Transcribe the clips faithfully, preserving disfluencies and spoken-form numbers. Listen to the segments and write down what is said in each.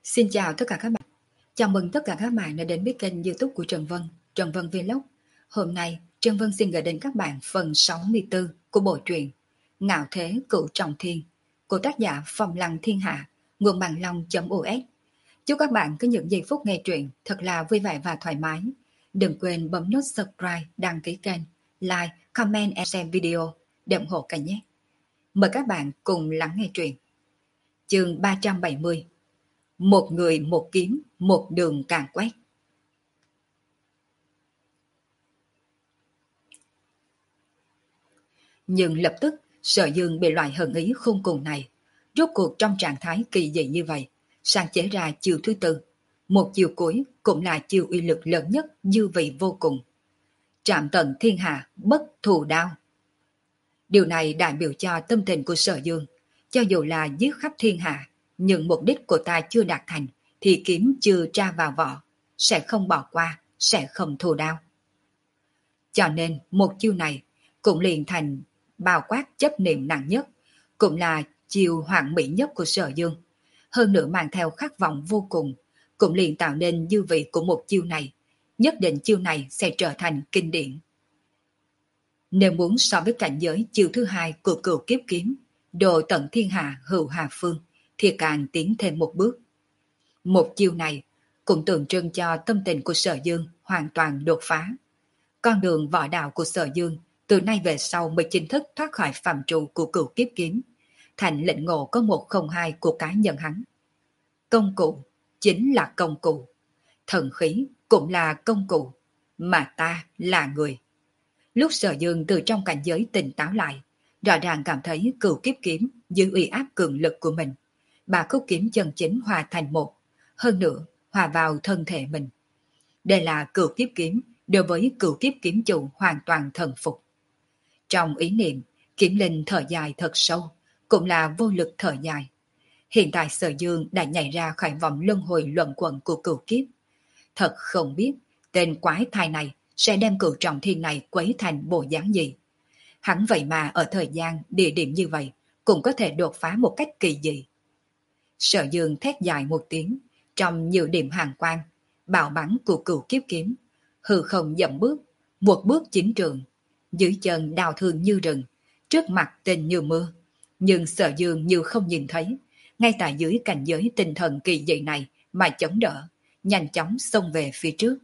Xin chào tất cả các bạn. Chào mừng tất cả các bạn đã đến với kênh YouTube của Trần Vân, Trần Vân Vlog. Hôm nay, Trần Vân xin gửi đến các bạn phần sáu mươi tư của bộ truyện Ngạo Thế Cửu Trọng Thiên của tác giả Phong Lăng Thiên Hạ, nguồn bằng long.us. Chúc các bạn có những giây phút nghe truyện thật là vui vẻ và thoải mái. Đừng quên bấm nút subscribe, đăng ký kênh, like, comment và share video để ủng hộ kênh nhé. Mời các bạn cùng lắng nghe truyện. Chương ba trăm bảy mươi. Một người một kiếm, một đường càn quét. Nhưng lập tức, Sở Dương bị loại hận ý khôn cùng này. Rốt cuộc trong trạng thái kỳ dị như vậy, sáng chế ra chiêu thứ tư. Một chiêu cuối cũng là chiêu uy lực lớn nhất, dư vị vô cùng. Trạm tận thiên hạ, bất thù đao. Điều này đại biểu cho tâm tình của Sở Dương. Cho dù là giết khắp thiên hạ, nhưng mục đích của ta chưa đạt thành, thì kiếm chưa tra vào vỏ, sẽ không bỏ qua, sẽ không thù đao. Cho nên một chiêu này cũng liền thành bao quát chấp niệm nặng nhất, cũng là chiêu hoàn mỹ nhất của Sở Dương. Hơn nữa mang theo khát vọng vô cùng, cũng liền tạo nên dư vị của một chiêu này. Nhất định chiêu này sẽ trở thành kinh điển. Nếu muốn so với cảnh giới chiêu thứ hai của Cửu Kiếp Kiếm, độ tận thiên hạ hữu hà phương, thì càng tiến thêm một bước. Một chiêu này cũng tượng trưng cho tâm tình của Sở Dương hoàn toàn đột phá. Con đường võ đạo của Sở Dương từ nay về sau mới chính thức thoát khỏi phạm trụ của Cửu Kiếp Kiếm, thành lệnh ngộ có một không hai của cá nhân hắn. Công cụ chính là công cụ, thần khí cũng là công cụ, mà ta là người. Lúc Sở Dương từ trong cảnh giới tỉnh táo lại, rõ ràng cảm thấy Cửu Kiếp Kiếm giữ uy áp cường lực của mình. Ba khúc kiếm chân chính hòa thành một, hơn nữa hòa vào thân thể mình. Đây là Cửu Kiếp Kiếm đối với Cửu Kiếp Kiếm chủ hoàn toàn thần phục. Trong ý niệm, Kiếm Linh thở dài thật sâu, cũng là vô lực thở dài. Hiện tại Sở Dương đã nhảy ra khỏi vòng luân hồi luẩn quẩn của Cửu Kiếp. Thật không biết tên quái thai này sẽ đem Cửu Trọng Thiên này quấy thành bộ dáng gì. Hắn vậy mà ở thời gian, địa điểm như vậy cũng có thể đột phá một cách kỳ dị. Sở Dương thét dài một tiếng, trong nhiều điểm hàng quang, bạo bắn của Cửu Kiếp Kiếm, hư không dậm bước, một bước chính trường, dưới chân đào thương như rừng, trước mặt tên như mưa. Nhưng Sở Dương như không nhìn thấy, ngay tại dưới cảnh giới tinh thần kỳ dị này mà chống đỡ, nhanh chóng xông về phía trước.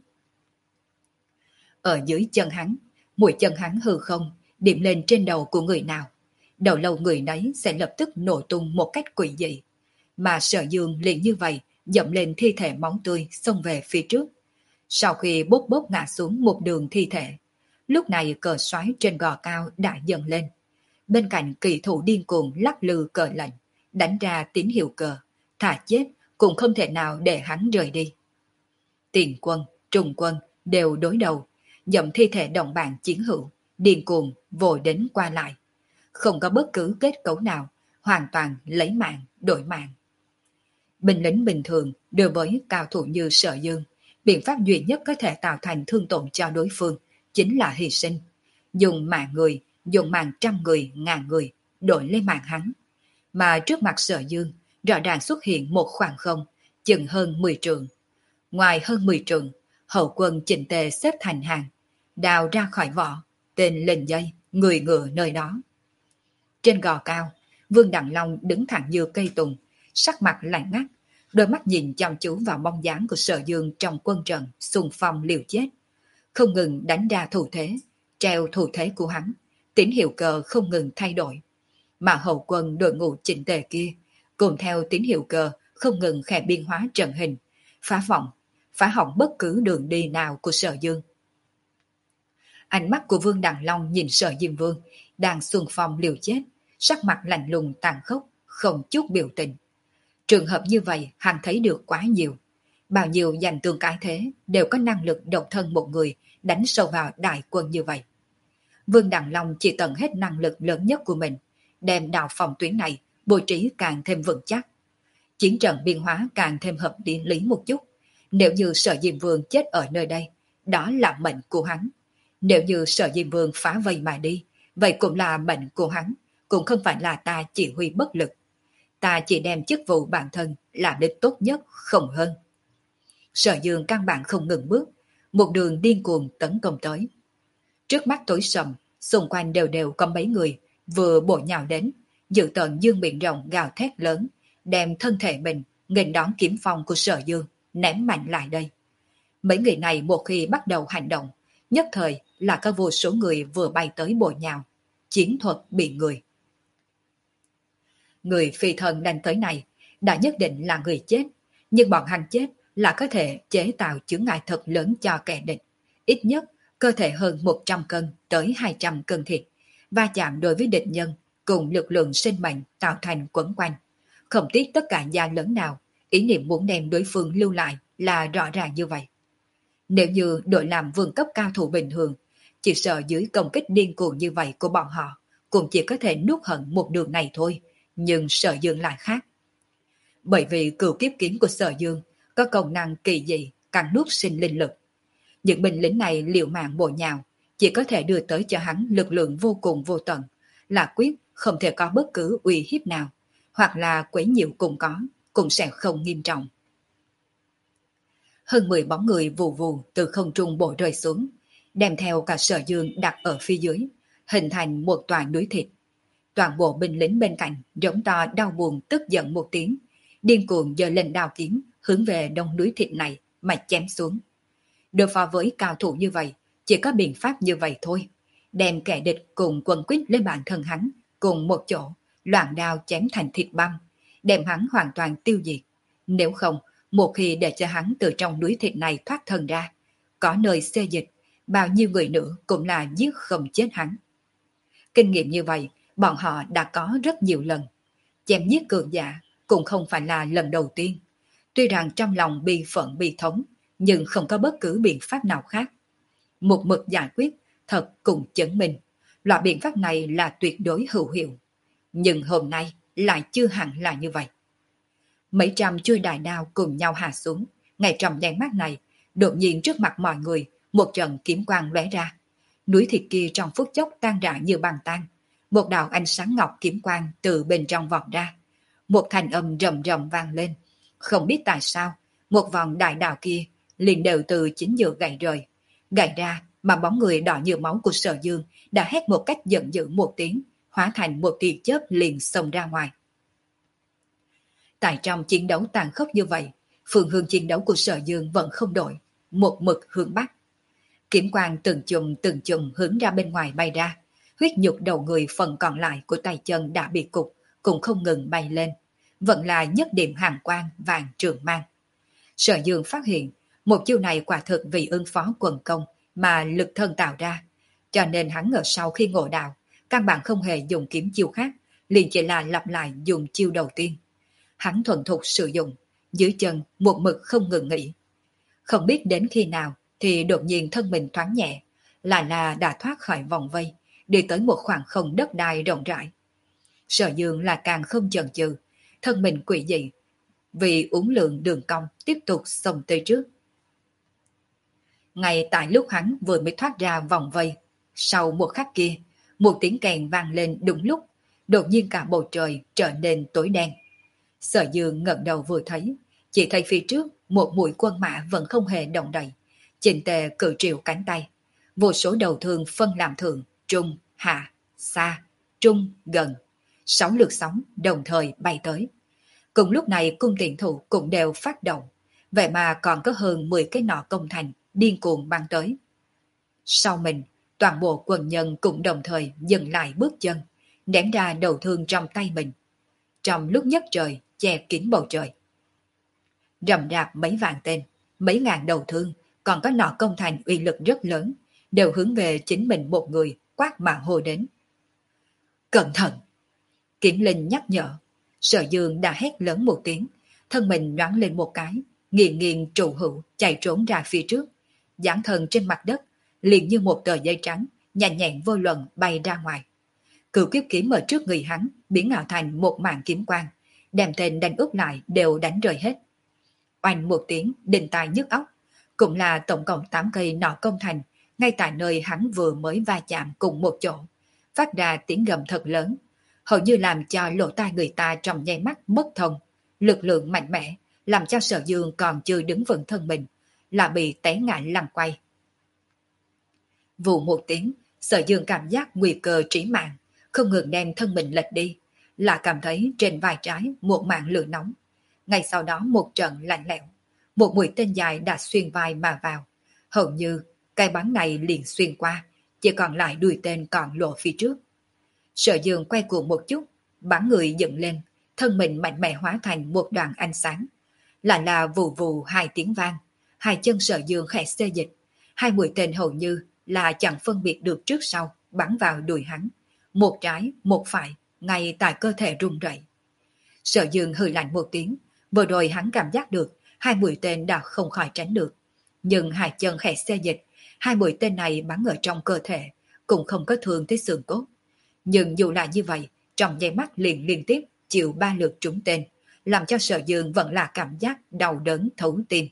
Ở dưới chân hắn, mũi chân hắn hư không, điểm lên trên đầu của người nào. Đầu lâu người nấy sẽ lập tức nổ tung một cách quỷ dị. Mà Sở Dương liền như vậy, dậm lên thi thể máu tươi xông về phía trước. Sau khi bốc bốc ngã xuống một đường thi thể, lúc này cờ xoáy trên gò cao đã dần lên. Bên cạnh kỳ thủ điên cuồng lắc lư cờ lệnh, đánh ra tín hiệu cờ, thả chết cũng không thể nào để hắn rời đi. Tiền quân, trùng quân đều đối đầu, dậm thi thể đồng bạn chiến hữu, điên cuồng vội đến qua lại. Không có bất cứ kết cấu nào, hoàn toàn lấy mạng đổi mạng. Binh lính bình thường đối với cao thủ như Sở Dương, biện pháp duy nhất có thể tạo thành thương tổn cho đối phương chính là hy sinh. Dùng mạng người, dùng mạng trăm người, ngàn người, đổi lấy mạng hắn. Mà trước mặt Sở Dương, rõ ràng xuất hiện một khoảng không, chừng hơn mười trượng. Ngoài hơn mười trượng, hậu quân chỉnh tề xếp thành hàng, đào ra khỏi vỏ, tên lên dây, người ngựa nơi đó. Trên gò cao, Vương Đặng Long đứng thẳng như cây tùng, sắc mặt lạnh ngắt, đôi mắt nhìn chăm chú vào bóng dáng của Sở Dương trong quân trận xung phong liều chết, không ngừng đánh ra thủ thế, treo thủ thế của hắn, tín hiệu cờ không ngừng thay đổi. Mà hậu quân đội ngũ chỉnh tề kia, cùng theo tín hiệu cờ không ngừng khẽ biên hóa trận hình, phá vọng, phá hỏng bất cứ đường đi nào của Sở Dương. Ánh mắt của Vương Đặng Long nhìn Sở Diêm Vương đang xung phong liều chết, sắc mặt lạnh lùng tàn khốc, không chút biểu tình. Trường hợp như vậy hắn thấy được quá nhiều. Bao nhiêu giành tương cái thế đều có năng lực độc thân một người đánh sâu vào đại quân như vậy. Vương Đặng Long chỉ tận hết năng lực lớn nhất của mình, đem đạo phòng tuyến này bố trí càng thêm vững chắc. Chiến trận biên hóa càng thêm hợp lý một chút. Nếu như Sở Diêm Vương chết ở nơi đây, đó là mệnh của hắn. Nếu như Sở Diêm Vương phá vây mà đi, vậy cũng là mệnh của hắn, cũng không phải là ta chỉ huy bất lực. ta chỉ đem chức vụ bản thân làm đến tốt nhất không hơn. Sở Dương căn bản không ngừng bước, một đường điên cuồng tấn công tới. Trước mắt tối sầm, xung quanh đều đều có mấy người vừa bổ nhào đến, dự tận dương miệng rộng gào thét lớn, đem thân thể mình nghênh đón kiếm phong của Sở Dương ném mạnh lại đây. Mấy người này một khi bắt đầu hành động, nhất thời là có vô số người vừa bay tới bổ nhào, chiến thuật bị người. Người phi thần đánh tới này đã nhất định là người chết, nhưng bọn hắn chết là có thể chế tạo chướng ngại thật lớn cho kẻ địch. Ít nhất cơ thể hơn một trăm cân tới hai trăm cân thịt, va chạm đối với địch nhân cùng lực lượng sinh mệnh tạo thành quấn quanh. Không tiếc tất cả gia lớn nào, ý niệm muốn đem đối phương lưu lại là rõ ràng như vậy. Nếu như đội làm vương cấp cao thủ bình thường, chỉ sợ dưới công kích điên cuồng như vậy của bọn họ, cũng chỉ có thể nuốt hận một đường này thôi, nhưng Sở Dương lại khác. Bởi vì cửu kiếp kiếm của Sở Dương có công năng kỳ dị cắn nuốt sinh linh lực. Những binh lính này liều mạng bổ nhào, chỉ có thể đưa tới cho hắn lực lượng vô cùng vô tận, là quyết không thể có bất cứ uy hiếp nào, hoặc là quấy nhiễu cũng có, cũng sẽ không nghiêm trọng. Hơn mười bóng người vù vù từ không trung bổ rơi xuống, đem theo cả Sở Dương đặt ở phía dưới, hình thành một tòa núi thịt. Toàn bộ binh lính bên cạnh giống to đau buồn tức giận một tiếng, điên cuồng giơ lên đao kiếm hướng về đông núi thịt này mà chém xuống. Đối phó với cao thủ như vậy, chỉ có biện pháp như vậy thôi, đem kẻ địch cùng quần quýt lên bản thân hắn cùng một chỗ, loạn đao chém thành thịt băm, đem hắn hoàn toàn tiêu diệt. Nếu không, một khi để cho hắn từ trong núi thịt này thoát thân ra, có nơi xê dịch, bao nhiêu người nữa cũng là giết không chết hắn. Kinh nghiệm như vậy, bọn họ đã có rất nhiều lần. Chém giết cường giả cũng không phải là lần đầu tiên. Tuy rằng trong lòng bi phận bi thống, nhưng không có bất cứ biện pháp nào khác. Một mực giải quyết thật cùng chứng minh, loại biện pháp này là tuyệt đối hữu hiệu. Nhưng hôm nay lại chưa hẳn là như vậy. Mấy trăm chuôi đại đao cùng nhau hạ xuống, ngay trong nháy mắt này, đột nhiên trước mặt mọi người, một trận kiếm quang lóe ra. Núi thịt kia trong phút chốc tan rã như băng tan. Một đạo ánh sáng ngọc kiếm quang từ bên trong vọt ra. Một thanh âm rầm rầm vang lên. Không biết tại sao, một vòng đại đạo kia liền đều từ chính giữa gãy rời. Gãy ra mà bóng người đỏ như máu của Sở Dương đã hét một cách giận dữ một tiếng, hóa thành một tia chớp liền xông ra ngoài. Tại trong chiến đấu tàn khốc như vậy, phương hướng chiến đấu của Sở Dương vẫn không đổi, một mực hướng bắc. Kiếm quang từng chùm từng chùm hướng ra bên ngoài bay ra, huyết nhục đầu người phần còn lại của tay chân đã bị cục, cũng không ngừng bay lên, vẫn là nhất điểm hàng quang vàng trường mang. Sở Dương phát hiện, một chiêu này quả thực vì ứng phó quần công mà lực thân tạo ra, cho nên hắn ở sau khi ngộ đạo, căn bản không hề dùng kiếm chiêu khác, liền chỉ là lặp lại dùng chiêu đầu tiên. Hắn thuần thục sử dụng, dưới chân một mực không ngừng nghỉ. Không biết đến khi nào thì đột nhiên thân mình thoáng nhẹ, lại là đã thoát khỏi vòng vây, đi tới một khoảng không đất đai rộng rãi. Sở Dương là càng không chần chừ, thân mình quỷ dị, vì uốn lượn đường cong tiếp tục xông tới trước. Ngay tại lúc hắn vừa mới thoát ra vòng vây, sau một khắc kia, một tiếng kèn vang lên đúng lúc, đột nhiên cả bầu trời trở nên tối đen. Sở Dương ngẩng đầu vừa thấy, chỉ thấy phía trước một mũi quân mã vẫn không hề động đậy, chỉnh tề cử triệu cánh tay, vô số đầu thương phân làm thượng, trung, hạ, xa, trung, gần, sáu lượt sóng đồng thời bay tới. Cùng lúc này cung tiện thủ cũng đều phát động, vậy mà còn có hơn mười cái nỏ công thành điên cuồng băng tới. Sau mình, toàn bộ quần nhân cũng đồng thời dừng lại bước chân, ném ra đầu thương trong tay mình. Trong lúc nhất trời che kín bầu trời, rầm rạp mấy vạn tên, mấy ngàn đầu thương, còn có nỏ công thành uy lực rất lớn, đều hướng về chính mình một người quát mà hô đến. Cẩn thận! Kiếm linh nhắc nhở. Sở Dương đã hét lớn một tiếng, thân mình nhoáng lên một cái, nghiền nghiền trụ hữu chạy trốn ra phía trước, dán thân trên mặt đất, liền như một tờ giấy trắng, nhanh nhẹn vô luận bay ra ngoài. Cửu kiếp kiếm ở trước người hắn biến ảo thành một màn kiếm quang, đem tên đánh úp lại đều đánh rơi hết. Oanh một tiếng đinh tai nhức óc, cũng là tổng cộng tám cây nỏ công thành, ngay tại nơi hắn vừa mới va chạm cùng một chỗ, phát ra tiếng gầm thật lớn. hầu như làm cho lỗ tai người ta trong nháy mắt mất thông. Lực lượng mạnh mẽ, làm cho Sở Dương còn chưa đứng vững thân mình, là bị té ngã lăn quay. Vụ một tiếng, Sở Dương cảm giác nguy cơ trí mạng, không ngừng đem thân mình lệch đi, là cảm thấy trên vai trái một mảng lửa nóng. Ngay sau đó một trận lạnh lẽo, một mũi tên dài đã xuyên vai mà vào. Hầu như cái bắn này liền xuyên qua, chỉ còn lại đuôi tên còn lộ phía trước. Sở Dương quay cuồng một chút, bắn người dựng lên, thân mình mạnh mẽ hóa thành một đoàn ánh sáng. Lại là vù vù hai tiếng vang, hai chân Sở Dương khẽ xê dịch, hai mũi tên hầu như là chẳng phân biệt được trước sau, bắn vào đùi hắn. Một trái, một phải, ngay tại cơ thể rung rẩy. Sở Dương hừ lạnh một tiếng, vừa rồi hắn cảm giác được hai mũi tên đã không khỏi tránh được. Nhưng hai chân khẽ xê dịch, hai mũi tên này bắn ở trong cơ thể, cũng không có thương tới xương cốt. Nhưng dù là như vậy, trong giây mắt liền liên tiếp chịu ba lượt trúng tên, làm cho Sở Dương vẫn là cảm giác đau đớn thấu tim.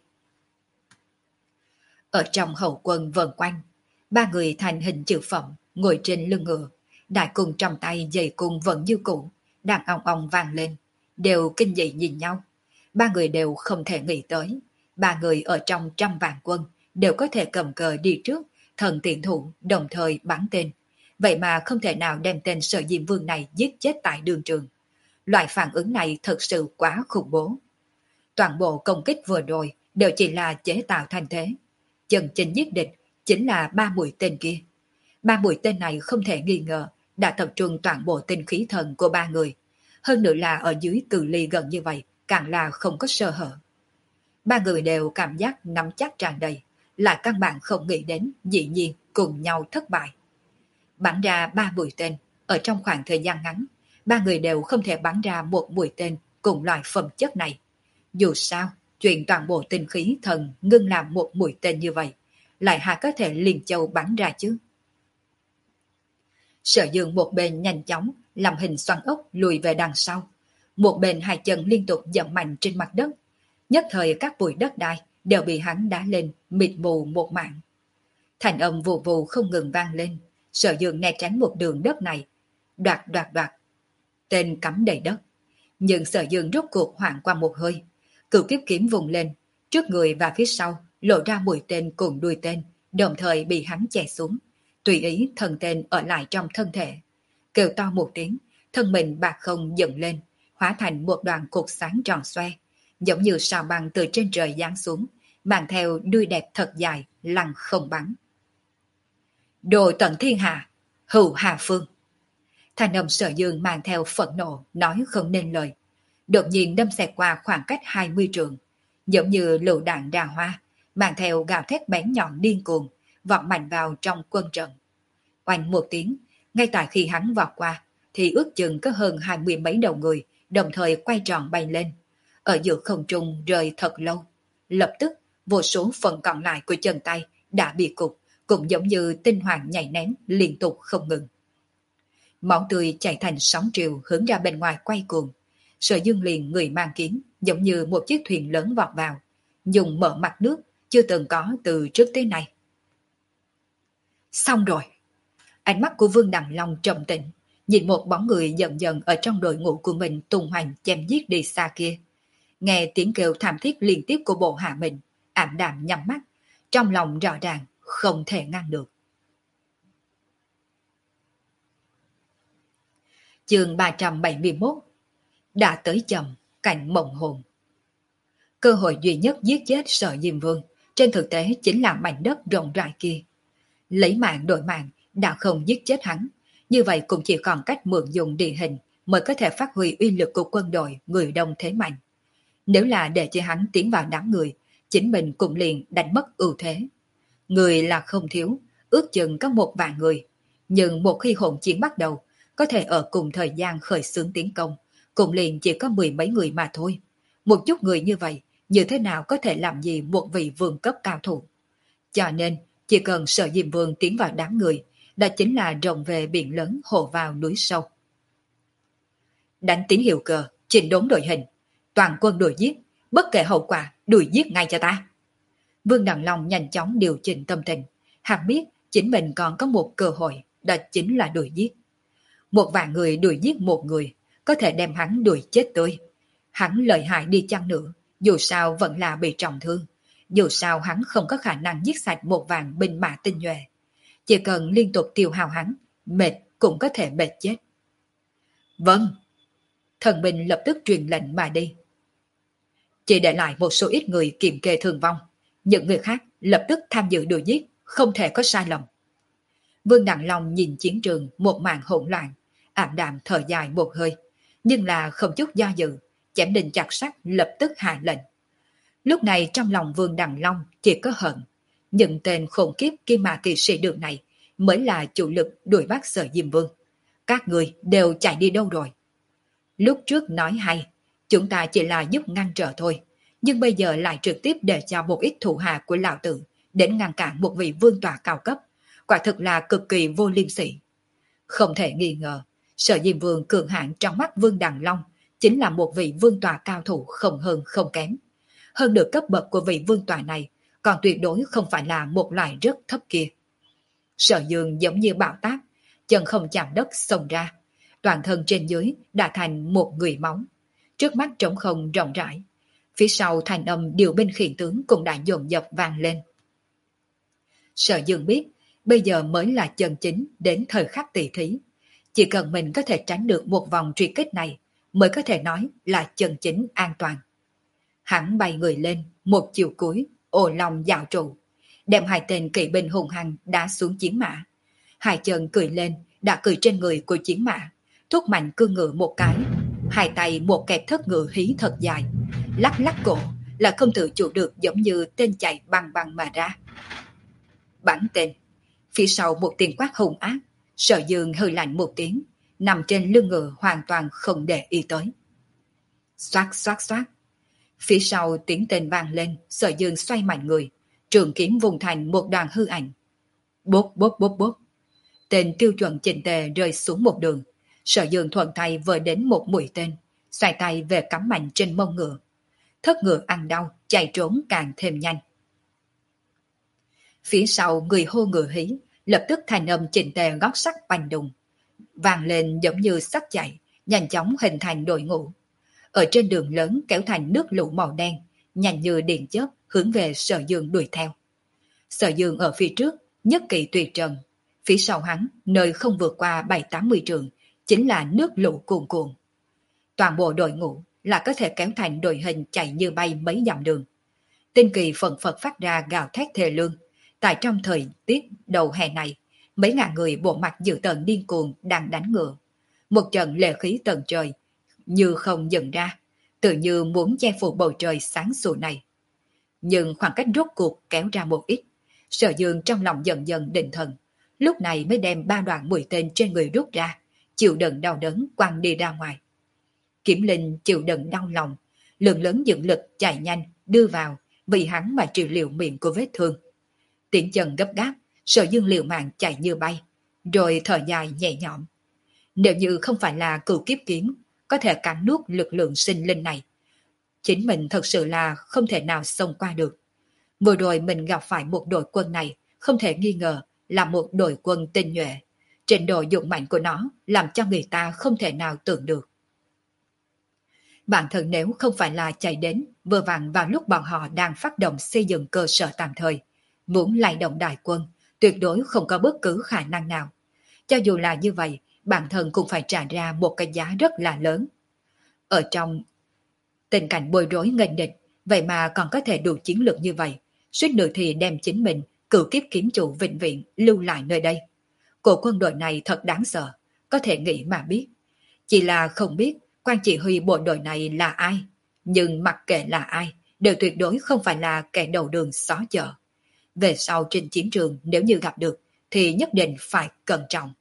Ở trong hậu quân vần quanh, ba người thành hình chữ phẩm, ngồi trên lưng ngựa, đại cung trong tay dây cung vẫn như cũ, đàn ong ong vang lên, đều kinh dị nhìn nhau. Ba người đều không thể nghĩ tới, ba người ở trong trăm vạn quân đều có thể cầm cờ đi trước, thần tiện thủ đồng thời bắn tên. Vậy mà không thể nào đem tên Sở Diêm Vương này giết chết tại đường trường. Loại phản ứng này thật sự quá khủng bố. Toàn bộ công kích vừa rồi đều chỉ là chế tạo thành thế. Chân chính giết địch chính là ba mũi tên kia. Ba mũi tên này không thể nghi ngờ đã tập trung toàn bộ tinh khí thần của ba người. Hơn nữa là ở dưới cự ly gần như vậy, càng là không có sơ hở. Ba người đều cảm giác nắm chắc tràn đầy, lại căn bản không nghĩ đến dĩ nhiên cùng nhau thất bại. Bắn ra ba mũi tên, ở trong khoảng thời gian ngắn, ba người đều không thể bắn ra một mũi tên cùng loại phẩm chất này. Dù sao, chuyện toàn bộ tinh khí thần ngưng làm một mũi tên như vậy, lại hà có thể liền châu bắn ra chứ. Sở Dương một bên nhanh chóng làm hình xoắn ốc lùi về đằng sau, một bên hai chân liên tục dậm mạnh trên mặt đất. Nhất thời các bụi đất đai đều bị hắn đá lên, mịt mù một mảng. Thành âm vù vù không ngừng vang lên. Sở Dương né tránh một đường đất này, đoạt đoạt đoạt, tên cắm đầy đất. Nhưng Sở Dương rốt cuộc hoảng qua một hơi, cửu kiếp kiếm vùng lên, trước người và phía sau lộ ra mũi tên cùng đuôi tên, đồng thời bị hắn chè xuống, tùy ý thân tên ở lại trong thân thể. Kêu to một tiếng, thân mình bạc không dựng lên, hóa thành một đoàn cột sáng tròn xoe, giống như sao băng từ trên trời giáng xuống, mang theo đuôi đẹp thật dài, lăng không bắn. Đồ tận thiên hạ, hữu hà phương. Thanh âm Sở Dương mang theo phẫn nộ, nói không nên lời. Đột nhiên đâm xẹt qua khoảng cách hai mươi trượng, giống như lựu đạn đà hoa, mang theo gào thét bén nhọn điên cuồng, vọt mạnh vào trong quân trận. Oanh một tiếng, ngay tại khi hắn vọt qua, thì ước chừng có hơn hai mươi mấy đầu người, đồng thời quay tròn bay lên. Ở giữa không trung rơi thật lâu. Lập tức, vô số phần còn lại của chân tay đã bị cục, cũng giống như tinh hoàng nhảy ném liên tục không ngừng. Máu tươi chảy thành sóng triều hướng ra bên ngoài quay cuồng. Sở Dương liền người mang kiếm, giống như một chiếc thuyền lớn vọt vào, dùng mở mặt nước chưa từng có từ trước tới nay. Xong rồi. Ánh mắt của Vương Đằng Long trầm tĩnh, nhìn một bóng người dần dần ở trong đội ngũ của mình tung hoành chém giết đi xa kia. Nghe tiếng kêu thảm thiết liên tiếp của bộ hạ mình, ảm đạm nhắm mắt, trong lòng rõ ràng không thể ngăn được. Chương ba trăm bảy mươi mốt. Đã tới chậm, cảnh mộng hồn. Cơ hội duy nhất giết chết Sở Diêm Vương, trên thực tế chính là mảnh đất rộng rãi kia. Lấy mạng đổi mạng, đã không giết chết hắn, như vậy cũng chỉ còn cách mượn dùng địa hình mới có thể phát huy uy lực của quân đội người đông thế mạnh. Nếu là để cho hắn tiến vào đám người, chính mình cũng liền đánh mất ưu thế. Người là không thiếu, ước chừng có một vạn người, nhưng một khi hỗn chiến bắt đầu, có thể ở cùng thời gian khởi xướng tiến công, cũng liền chỉ có mười mấy người mà thôi. Một chút người như vậy, như thế nào có thể làm gì một vị vương cấp cao thủ? Cho nên, chỉ cần Sở Diêm Vương tiến vào đám người, đó chính là rộng về biển lớn hồ vào núi sâu. Đánh tín hiệu cờ, chỉnh đốn đội hình, toàn quân đuổi giết, bất kể hậu quả, đuổi giết ngay cho ta. Vương Đằng Long nhanh chóng điều chỉnh tâm tình, hắn biết chính mình còn có một cơ hội, đó chính là đuổi giết. Một vạn người đuổi giết một người, có thể đem hắn đuổi chết tươi. Hắn lợi hại đi chăng nữa, dù sao vẫn là bị trọng thương. Dù sao hắn không có khả năng giết sạch một vạn binh mã tinh nhuệ. Chỉ cần liên tục tiêu hao hắn, mệt cũng có thể mệt chết. Vâng. Thần binh lập tức truyền lệnh mà đi. Chỉ để lại một số ít người kiểm kê thương vong. Những người khác lập tức tham dự đuổi giết, không thể có sai lầm. Vương Đặng Long nhìn chiến trường một màn hỗn loạn, ảm đạm thở dài một hơi, nhưng là không chút do dự, chém đinh chặt sắt lập tức hạ lệnh. Lúc này trong lòng Vương Đặng Long chỉ có hận, những tên khủng khiếp kim mã kỵ sĩ đường này mới là chủ lực đuổi bắt Sở Diêm Vương. Các người đều chạy đi đâu rồi? Lúc trước nói hay, chúng ta chỉ là giúp ngăn trở thôi, nhưng bây giờ lại trực tiếp để cho một ít thủ hạ của lão tử đến ngăn cản một vị vương tọa cao cấp, quả thực là cực kỳ vô liêm sỉ. Không thể nghi ngờ, Sở Diêm Vương cường hãn trong mắt Vương Đặng Long chính là một vị vương tọa cao thủ không hơn không kém. Hơn được cấp bậc của vị vương tọa này, còn tuyệt đối không phải là một loại rất thấp kia. Sở Dương giống như bão táp, chân không chạm đất xông ra, toàn thân trên dưới đã thành một người máu. Trước mắt trống không rộng rãi, phía sau thành âm điều binh khiển tướng cũng đã dồn dập vang lên. Sở Dương biết, bây giờ mới là chân chính đến thời khắc tỷ thí. Chỉ cần mình có thể tránh được một vòng truy kích này, mới có thể nói là chân chính an toàn. Hắn bay người lên, một chiều cuối, ồ lòng dạo trụ, đem hai tên kỵ binh hùng hăng đá xuống chiến mã. Hai chân cười lên, đã cười trên người của chiến mã, thúc mạnh cương ngựa một cái, hai tay một kẹp thất ngựa hí thật dài, lắc lắc cổ là không tự chủ được, giống như tên chạy băng băng mà ra. Bắn tên. Phía sau một tiếng quát hung ác, Sở Dương hơi lạnh một tiếng, nằm trên lưng ngựa hoàn toàn không để ý tới. Xoát xoát xoát. Phía sau tiếng tên vang lên, Sở Dương xoay mạnh người, trường kiếm vùng thành một đoàn hư ảnh. Bốp bốp bốp bốp. Tên tiêu chuẩn chỉnh tề rơi xuống một đường. Sở Dương thuận tay vơi đến một mũi tên, xoay tay về cắm mạnh trên mông ngựa. Thất ngựa ăn đau, chạy trốn càng thêm nhanh. Phía sau người hô ngựa hí, lập tức thành âm chỉnh tề gót sắt bành đùng, vang lên giống như sắt chạy, nhanh chóng hình thành đội ngũ. Ở trên đường lớn kéo thành nước lũ màu đen, nhanh như điện chớp hướng về Sở Dương đuổi theo. Sở Dương ở phía trước, nhất kỳ tuyệt trần. Phía sau hắn, nơi không vượt qua bảy tám mươi trường, chính là nước lũ cuồn cuộn. Toàn bộ đội ngũ là có thể kéo thành đội hình chạy như bay mấy dặm đường. Tinh kỳ phần phật phát ra gào thét thề lương. Tại trong thời tiết đầu hè này, mấy ngàn người bộ mặt dữ tợn điên cuồng đang đánh ngựa. Một trận lệ khí tận trời, như không dần ra, tự như muốn che phủ bầu trời sáng sủa này. Nhưng khoảng cách rốt cuộc kéo ra một ít, Sở Dương trong lòng dần dần định thần, lúc này mới đem ba đoạn mũi tên trên người rút ra, chịu đựng đau đớn quăng đi ra ngoài. Kiểm Linh chịu đựng đau lòng, lượng lớn dưỡng lực chạy nhanh đưa vào, vì hắn mà trị liệu miệng của vết thương. Tiếng chân gấp gáp, Sở Dương liều mạng chạy như bay, rồi thở dài nhẹ nhõm. Nếu như không phải là cửu kiếp kiếm có thể cắn nuốt lực lượng sinh linh này, chính mình thật sự là không thể nào xông qua được. Vừa rồi mình gặp phải một đội quân này, không thể nghi ngờ là một đội quân tinh nhuệ. Trình độ dũng mạnh của nó làm cho người ta không thể nào tưởng được. Bản thân nếu không phải là chạy đến vừa vặn vào lúc bọn họ đang phát động xây dựng cơ sở tạm thời, muốn lay động đại quân, tuyệt đối không có bất cứ khả năng nào. Cho dù là như vậy, bản thân cũng phải trả ra một cái giá rất là lớn. Ở trong tình cảnh bối rối nghênh địch, vậy mà còn có thể đủ chiến lược như vậy, suýt nữa thì đem chính mình, cửu kiếp kiếm chủ vĩnh viễn lưu lại nơi đây. Cổ quân đội này thật đáng sợ, có thể nghĩ mà biết. Chỉ là không biết quan chỉ huy bộ đội này là ai, nhưng mặc kệ là ai, đều tuyệt đối không phải là kẻ đầu đường xó chợ. Về sau trên chiến trường nếu như gặp được, thì nhất định phải cẩn trọng.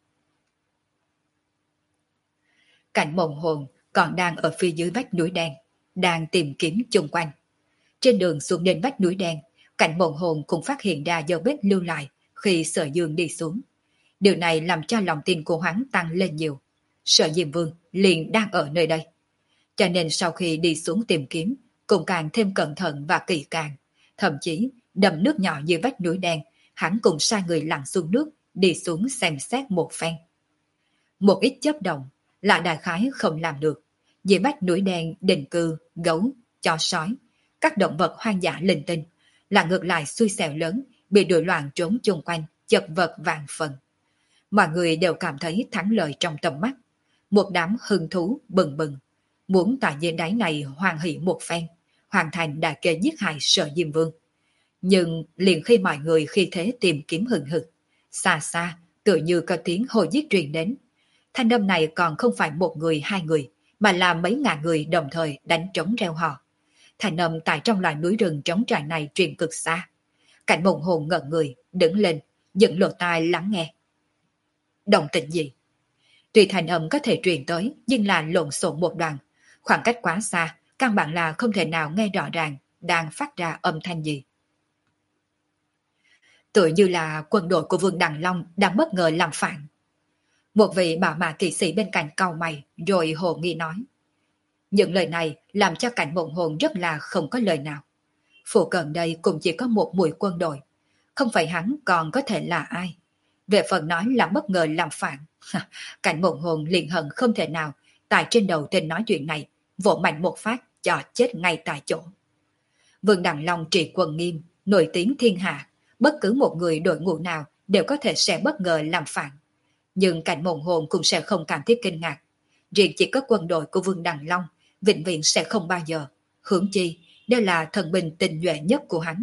Cảnh Mộng Hồn còn đang ở phía dưới vách núi đen, đang tìm kiếm chung quanh. Trên đường xuống đến vách núi đen, Cảnh Mộng Hồn cũng phát hiện ra dấu vết lưu lại khi Sở Dương đi xuống. Điều này làm cho lòng tin của hắn tăng lên nhiều. Sở Diêm Vương liền đang ở nơi đây. Cho nên sau khi đi xuống tìm kiếm, cũng càng thêm cẩn thận và kỹ càng. Thậm chí, đầm nước nhỏ như vách núi đen, hắn cũng sai người lặn xuống nước, đi xuống xem xét một phen. Một ít chấp động là đại khái không làm được. Dưới vách núi đen định cư, gấu, chó sói, các động vật hoang dã linh tinh, là ngược lại xui xẻo lớn, bị đuổi loạn trốn chung quanh, chật vật vàng phần. Mọi người đều cảm thấy thắng lợi trong tầm mắt. Một đám hưng thú bừng bừng, muốn tại dưới đáy này hoàn hỷ một phen, hoàn thành đại kế giết hại Sở Diêm Vương. Nhưng liền khi mọi người khi thế tìm kiếm hừng hực, xa xa tự như có tiếng hô giết truyền đến. Thanh âm này còn không phải một người hai người, mà là mấy ngàn người đồng thời đánh trống reo hò. Thanh âm tại trong loại núi rừng trống trải này truyền cực xa. Cảnh Mộng Hồn ngẩn người, đứng lên, dựng lỗ tai lắng nghe. Động tĩnh gì? Tuy thanh âm có thể truyền tới, nhưng là lộn xộn một đoạn. Khoảng cách quá xa, căn bản là không thể nào nghe rõ ràng đang phát ra âm thanh gì. Tựa như là quân đội của Vương Đằng Long đang bất ngờ làm phản. Một vị bảo mã kỵ sĩ bên cạnh cau mày rồi hồ nghi nói. Những lời này làm cho Cảnh Mộng Hồn rất là không có lời nào. Phụ cận đây cũng chỉ có một mũi quân đội. Không phải hắn còn có thể là ai. Về phần nói là bất ngờ làm phản. Cảnh Mộng Hồn liền hận không thể nào tại trên đầu tên nói chuyện này vỗ mạnh một phát cho chết ngay tại chỗ. Vương Đằng Long trị quân nghiêm, nổi tiếng thiên hạ. Bất cứ một người đội ngũ nào đều có thể sẽ bất ngờ làm phản. Nhưng Cảnh Mộng Hồn cũng sẽ không cảm thấy kinh ngạc. Riêng chỉ có quân đội của Vương Đằng Long vĩnh viễn sẽ không bao giờ. Hướng chi, đây là thần binh tinh nhuệ nhất của hắn.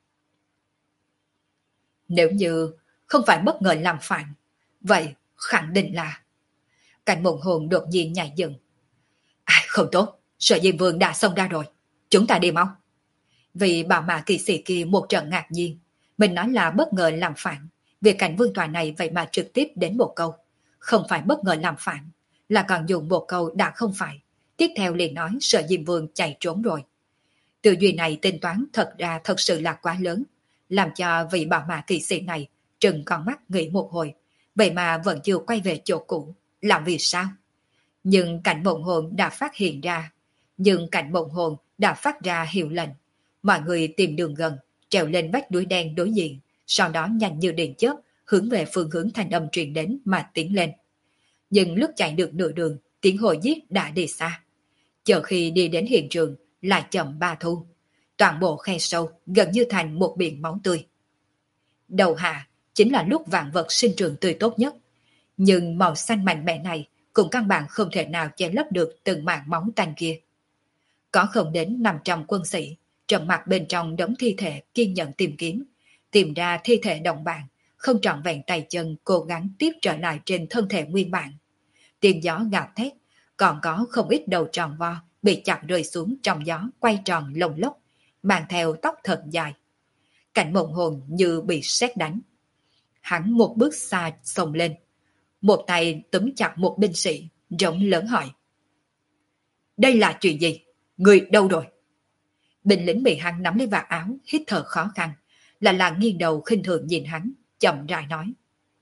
Nếu như không phải bất ngờ làm phản, vậy khẳng định là... Cảnh Mộng Hồn đột nhiên nhảy dựng. À, không tốt, Sở Diêm Vương đã xông ra rồi. Chúng ta đi mau. Vì bảo mã kỵ sĩ kia một trận ngạc nhiên. Mình nói là bất ngờ làm phản. Việc cảnh vương tòa này vậy mà trực tiếp đến một câu. Không phải bất ngờ làm phản, là còn dùng một câu đã không phải. Tiếp theo liền nói Sở Diêm Vương chạy trốn rồi. Tư duy này tính toán thật ra thật sự là quá lớn. Làm cho vị bảo mã kỵ sĩ này trừng con mắt nghĩ một hồi. Vậy mà vẫn chưa quay về chỗ cũ. Làm vì sao? Nhưng Cảnh Mộng Hồn đã phát hiện ra. Nhưng Cảnh Mộng Hồn đã phát ra hiệu lệnh. Mọi người tìm đường gần, trèo lên vách núi đen đối diện, sau đó nhanh như điện chớp hướng về phương hướng thanh âm truyền đến mà tiến lên. Nhưng lúc chạy được nửa đường, tiếng hồi giết đã đi xa. Chờ khi đi đến hiện trường, lại chậm ba thu. Toàn bộ khe sâu gần như thành một biển máu tươi. Đầu hạ chính là lúc vạn vật sinh trường tươi tốt nhất. Nhưng màu xanh mạnh mẽ này cũng căn bản không thể nào che lấp được từng mảng máu tanh kia. Có không đến năm trăm quân sĩ, trầm mặc bên trong đống thi thể kiên nhẫn tìm kiếm, tìm ra thi thể đồng bạn, không trọn vẹn tay chân cố gắng tiếp trở lại trên thân thể nguyên bản. Tiếng gió gào thét, còn có không ít đầu tròn vo bị chặt rơi xuống trong gió quay tròn lồng lốc, mang theo tóc thật dài. Cảnh Mộng Hồn như bị sét đánh. Hắn một bước xa xông lên, một tay túm chặt một binh sĩ, rống lớn hỏi. Đây là chuyện gì? Người đâu rồi? Binh lính bị hắn nắm lấy vạt áo, hít thở khó khăn, là là nghiêng đầu khinh thường nhìn hắn, chậm rãi nói.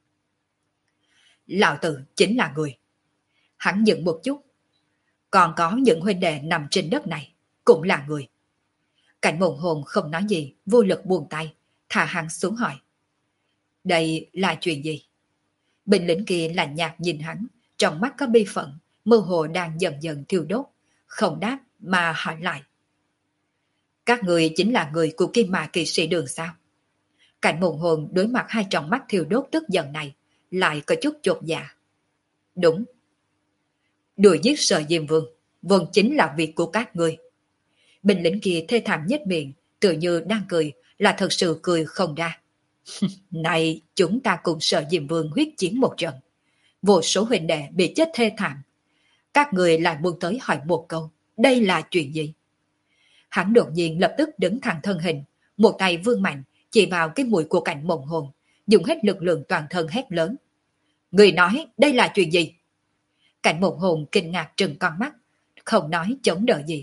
Lão tử chính là người. Hắn dừng một chút. Còn có những huynh đệ nằm trên đất này, cũng là người. Cảnh Mộng Hồn không nói gì, vô lực buông tay, thả hắn xuống hỏi. Đây là chuyện gì? Binh lính kia lạnh nhạt nhìn hắn, trong mắt có bi phận, mơ hồ đang dần dần thiêu đốt, không đáp mà hỏi lại. Các người chính là người của Kim Mã kỵ sĩ Đường sao? Cảnh Mộng Hồn đối mặt hai tròng mắt thiêu đốt tức giận này, lại có chút chột dạ. Đúng. Đuổi giết Sở Diêm Vương, vốn chính là việc của các người. Binh lính kia thê thảm nhếch miệng, tự như đang cười, là thật sự cười không ra. Này, chúng ta cùng Sở Diêm Vương huyết chiến một trận. Vô số huynh đệ bị chết thê thảm. Các người lại muốn tới hỏi một câu, đây là chuyện gì? Hắn đột nhiên lập tức đứng thẳng thân hình, một tay vươn mạnh, chỉ vào cái mũi của Cảnh Mộng Hồn, dùng hết lực lượng toàn thân hét lớn. Người nói đây là chuyện gì? Cảnh Mộng Hồn kinh ngạc trừng con mắt, không nói chống đỡ gì.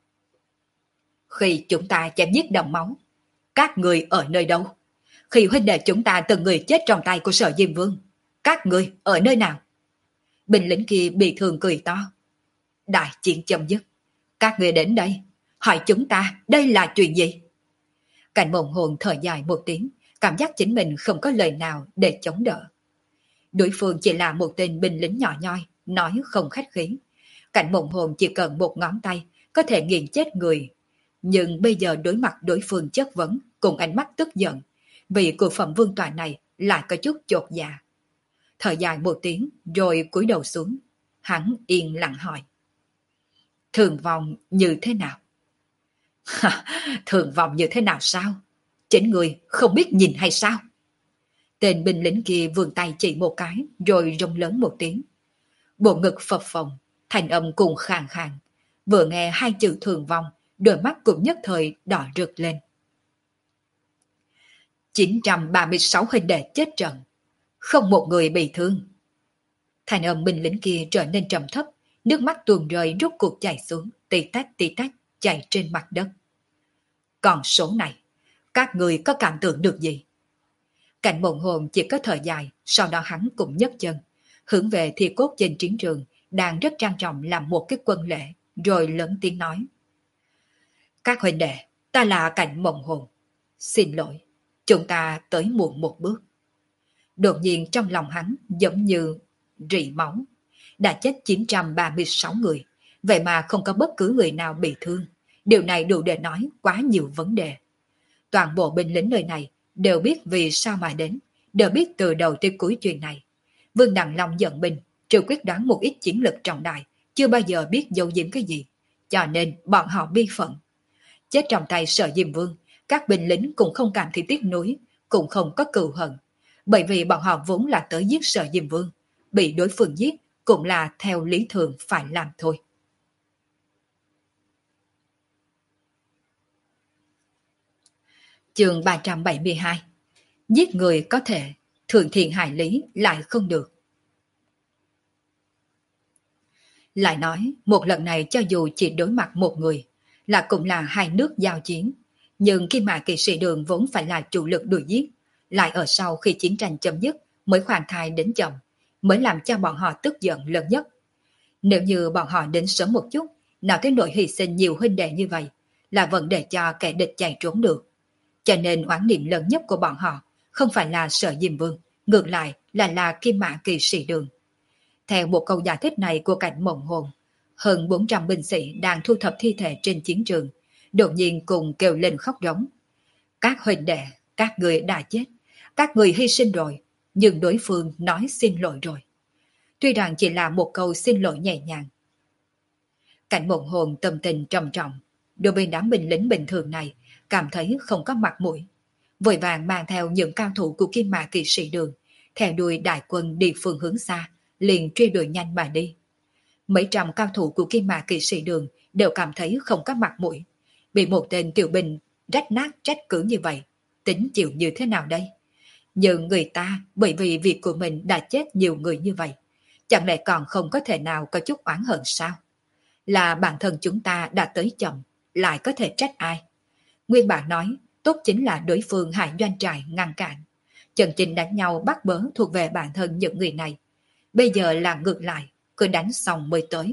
Khi chúng ta chém giết đồng máu, các người ở nơi đâu? Khi huynh đệ chúng ta từng người chết trong tay của Sở Diêm Vương, các người ở nơi nào? Binh lính kia bị thương cười to. Đại chiến chấm dứt, các người đến đây, hỏi chúng ta đây là chuyện gì? Cảnh Mộng Hồn thở dài một tiếng, cảm giác chính mình không có lời nào để chống đỡ. Đối phương chỉ là một tên binh lính nhỏ nhoi, nói không khách khí. Cảnh Mộng Hồn chỉ cần một ngón tay có thể nghiền chết người. Nhưng bây giờ đối mặt đối phương chất vấn cùng ánh mắt tức giận, vị của phẩm vương tọa này lại có chút chột dạ. Thở dài một tiếng rồi cúi đầu xuống. Hắn yên lặng hỏi. Thường vong như thế nào? Thường vong như thế nào sao? Chính người không biết nhìn hay sao? Tên binh lính kia vươn tay chỉ một cái rồi rống lớn một tiếng. Bộ ngực phập phồng, thành âm cùng khàn khàn. Vừa nghe hai chữ thường vong, đôi mắt cũng nhất thời đỏ rực lên. chín trăm ba mươi sáu huynh đệ chết trận, không một người bị thương. Thành âm binh lính kia trở nên trầm thấp, nước mắt tuôn rơi rút cuộc chảy xuống, tí tách tí tách chảy trên mặt đất. Còn số này, các người có cảm tưởng được gì? Cảnh Mộng Hồn chỉ có thời dài, sau đó hắn cũng nhấc chân, hướng về thi cốt trên chiến trường, đang rất trang trọng làm một cái quân lễ, rồi lớn tiếng nói. Các huynh đệ, ta là Cảnh Mộng Hồn. Xin lỗi, chúng ta tới muộn một bước. Đột nhiên trong lòng hắn giống như rỉ máu. Đã chết chín trăm ba mươi sáu người, vậy mà không có bất cứ người nào bị thương. Điều này đủ để nói quá nhiều vấn đề. Toàn bộ binh lính nơi này đều biết vì sao mà đến, đều biết từ đầu tới cuối chuyện này. Vương Đằng Long giận binh, trừ quyết đoán một ít chiến lực trọng đại, chưa bao giờ biết giấu giếm cái gì, cho nên bọn họ bi phận. Chết trong tay Sở Diêm Vương, các binh lính cũng không cảm thấy tiếc nuối, cũng không có cừu hận, bởi vì bọn họ vốn là tới giết Sở Diêm Vương, bị đối phương giết cũng là theo lý thường phải làm thôi. Chương ba trăm bảy mươi hai. Giết người có thể, thượng thiện hại lý lại không được. Lại nói, một lần này cho dù chỉ đối mặt một người, là cũng là hai nước giao chiến, nhưng khi mà kỵ sĩ Đường vốn phải là chủ lực đuổi giết, lại ở sau khi chiến tranh chấm dứt mới khoan thai đến chậm, mới làm cho bọn họ tức giận lớn nhất. Nếu như bọn họ đến sớm một chút, nào tới nỗi hy sinh nhiều huynh đệ như vậy, là vẫn để cho kẻ địch chạy trốn được. Cho nên oán niệm lớn nhất của bọn họ không phải là Sở Diêm Vương, ngược lại là là Kim Mã kỵ sĩ Đường. Theo một câu giải thích này của Cảnh Mộng Hồn, hơn bốn trăm binh sĩ đang thu thập thi thể trên chiến trường, đột nhiên cùng kêu lên khóc rống. Các huynh đệ, các người đã chết, các người hy sinh rồi, nhưng đối phương nói xin lỗi rồi. Tuy rằng chỉ là một câu xin lỗi nhẹ nhàng. Cảnh Mộng Hồn tâm tình trầm trọng, đối với đám binh lính bình thường này, cảm thấy không có mặt mũi. Vội vàng mang theo những cao thủ của Kim Mã kỵ sĩ Đường, theo đuôi đại quân đi phương hướng xa, liền truy đuổi nhanh mà đi. Mấy trăm cao thủ của Kim Mã kỵ sĩ Đường đều cảm thấy không có mặt mũi. Bị một tên tiểu binh rách nát trách cứ như vậy, tính chịu như thế nào đây? Nhưng người ta bởi vì việc của mình đã chết nhiều người như vậy, chẳng lẽ còn không có thể nào có chút oán hận sao? Là bản thân chúng ta đã tới chậm, lại có thể trách ai? Nguyên bản nói, tốt chính là đối phương hại doanh trại ngăn cản. Trận trình đánh nhau bắt bớ thuộc về bản thân những người này. Bây giờ là ngược lại, cứ đánh xong mới tới.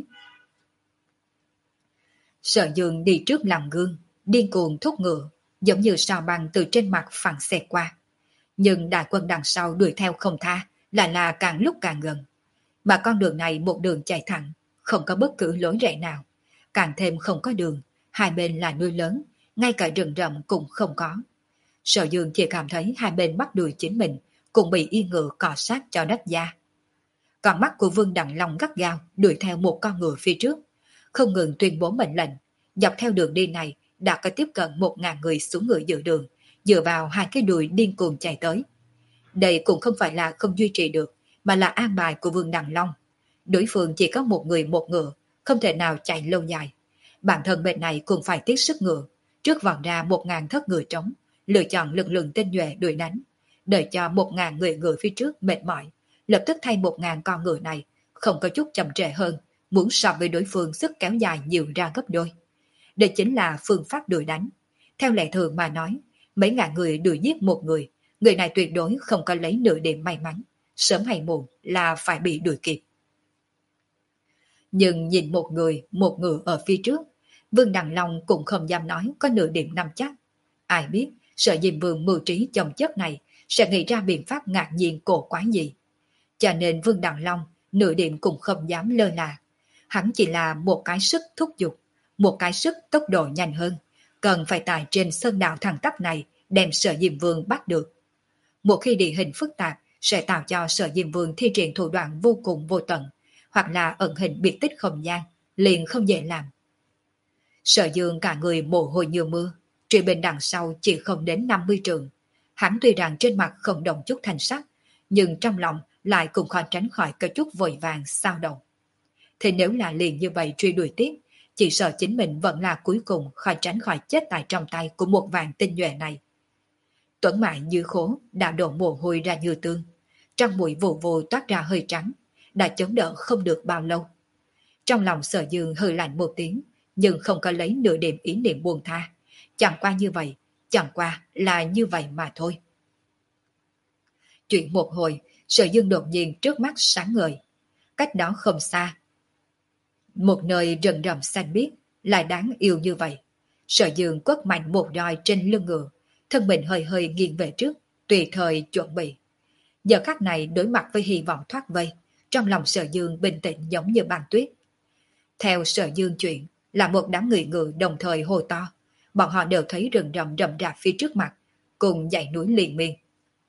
Sở Dương đi trước làm gương, điên cuồng thúc ngựa, giống như sao băng từ trên mặt phẳng xẹt qua. Nhưng đại quân đằng sau đuổi theo không tha, lại là càng lúc càng gần. Mà con đường này một đường chạy thẳng, không có bất cứ lối rẽ nào. Càng thêm không có đường, hai bên là núi lớn, ngay cả rừng rậm cũng không có. Sở Dương chỉ cảm thấy hai bên bắt đuổi chính mình, cũng bị yên ngựa cọ sát cho đất da. Còn mắt của Vương Đằng Long gắt gao đuổi theo một con ngựa phía trước, không ngừng tuyên bố mệnh lệnh. Dọc theo đường đi này đã có tiếp cận một ngàn người xuống ngựa giữa đường, dựa vào hai cái đùi điên cuồng chạy tới. Đây cũng không phải là không duy trì được, mà là an bài của Vương Đằng Long. Đối phương chỉ có một người một ngựa, không thể nào chạy lâu dài. Bản thân bên này cũng phải tiết sức ngựa, trước vòng ra một ngàn thất ngựa trống, lựa chọn lực lượng tinh nhuệ đuổi đánh, đợi cho một ngàn người ngựa phía trước mệt mỏi, lập tức thay một ngàn con ngựa này, không có chút chậm trễ hơn, muốn so với đối phương sức kéo dài nhiều ra gấp đôi. Đây chính là phương pháp đuổi đánh. Theo lệ thường mà nói, mấy ngàn người đuổi giết một người, người này tuyệt đối không có lấy nửa điểm may mắn, sớm hay muộn là phải bị đuổi kịp. Nhưng nhìn một người, một ngựa ở phía trước, Vương Đằng Long cũng không dám nói có nửa điểm nắm chắc. Ai biết, Sở Diêm Vương mưu trí chồng chất này sẽ nghĩ ra biện pháp ngạc nhiên cổ quái gì. Cho nên Vương Đặng Long nửa điểm cũng không dám lơ là. Hắn chỉ là một cái sức thúc giục, một cái sức tốc độ nhanh hơn, cần phải tại trên sơn đạo thẳng tắp này đem Sở Diêm Vương bắt được. Một khi địa hình phức tạp sẽ tạo cho Sở Diêm Vương thi triển thủ đoạn vô cùng vô tận, hoặc là ẩn hình biệt tích không gian, liền không dễ làm. Sở Dương cả người mồ hôi như mưa, truy bên đằng sau chỉ không đến năm mươi trường. Hắn tuy rằng trên mặt không đồng chút thành sắc, nhưng trong lòng lại cũng khó tránh khỏi cái chút vội vàng sao động. Thì nếu là liền như vậy truy đuổi tiếp, chỉ sợ chính mình vẫn là cuối cùng khỏi tránh khỏi chết tại trong tay của một vàng tinh nhuệ này. Tuấn Mại như khố đã đổ mồ hôi ra như tương, trong mũi vù vù toát ra hơi trắng, đã chống đỡ không được bao lâu. Trong lòng Sở Dương hơi lạnh một tiếng, nhưng không có lấy nửa điểm ý niệm buông tha. Chẳng qua như vậy, chẳng qua là như vậy mà thôi. Chuyện một hồi, Sở Dương đột nhiên trước mắt sáng ngời. Cách đó không xa, một nơi rừng rậm xanh biếc, lại đáng yêu như vậy. Sở Dương quất mạnh một roi trên lưng ngựa, thân mình hơi hơi nghiêng về trước, tùy thời chuẩn bị. Giờ khắc này đối mặt với hy vọng thoát vây, trong lòng Sở Dương bình tĩnh giống như băng tuyết. Theo Sở Dương chuyện, là một đám người ngựa đồng thời hô to, bọn họ đều thấy rừng rậm rậm rạp phía trước mặt, cùng dãy núi liền miên.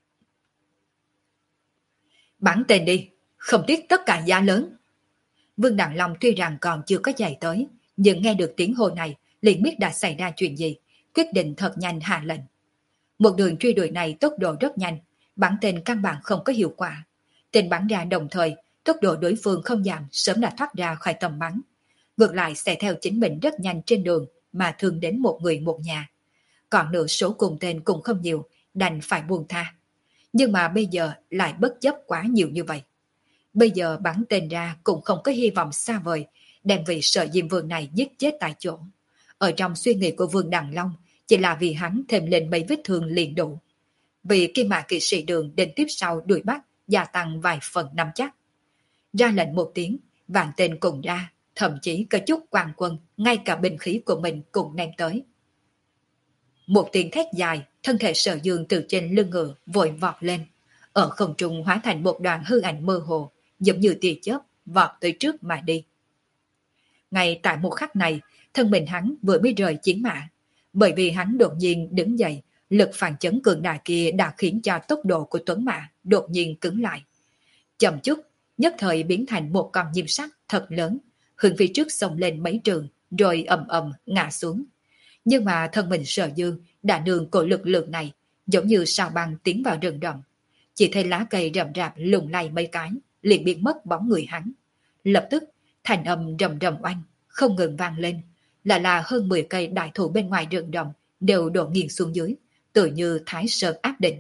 Bắn tên đi, không tiếc tất cả giá lớn. Vương Đặng Long tuy rằng còn chưa có chạy tới, nhưng nghe được tiếng hô này, liền biết đã xảy ra chuyện gì, quyết định thật nhanh hạ lệnh. Một đường truy đuổi này tốc độ rất nhanh, bắn tên căn bản không có hiệu quả. Tên bắn ra đồng thời, tốc độ đối phương không giảm, sớm đã thoát ra khỏi tầm bắn. Ngược lại sẽ theo chính mình rất nhanh trên đường mà thương đến một người một nhà. Còn nửa số cùng tên cũng không nhiều, đành phải buông tha. Nhưng mà bây giờ lại bất chấp quá nhiều như vậy. Bây giờ bắn tên ra cũng không có hy vọng xa vời, đem vị Sở Diêm Vương này giết chết tại chỗ. Ở trong suy nghĩ của Vương Đặng Long, chỉ là vì hắn thêm lên mấy vết thương liền đủ. Vì Kim Mã kỵ sĩ đường đến tiếp sau đuổi bắt, gia tăng vài phần nắm chắc. Ra lệnh một tiếng, vạn tên cùng ra, thậm chí có chút quan quân, ngay cả binh khí của mình cũng ném tới. Một tiếng thét dài, thân thể Sở Dương từ trên lưng ngựa vội vọt lên, ở không trung hóa thành một đoàn hư ảnh mơ hồ, giống như tia chớp vọt tới trước mà đi. Ngay tại một khắc này, thân mình hắn vừa mới rời chiến mã, bởi vì hắn đột nhiên đứng dậy, lực phản chấn cường đại kia đã khiến cho tốc độ của Tuấn Mã đột nhiên cứng lại. Chậm chút, nhất thời biến thành một con nhím sắt thật lớn, hướng phía trước xông lên mấy trường, rồi ầm ầm ngã xuống. Nhưng mà thân mình Sở Dương đã nương cổ lực lượng này, giống như sao băng tiến vào rừng rậm. Chỉ thấy lá cây rậm rạp lùng lay mấy cái, liền biến mất bóng người hắn. Lập tức, thành âm rầm rầm oanh, không ngừng vang lên, là là hơn mười cây đại thụ bên ngoài rừng rậm đều đổ nghiêng xuống dưới, tự như Thái Sơn áp định.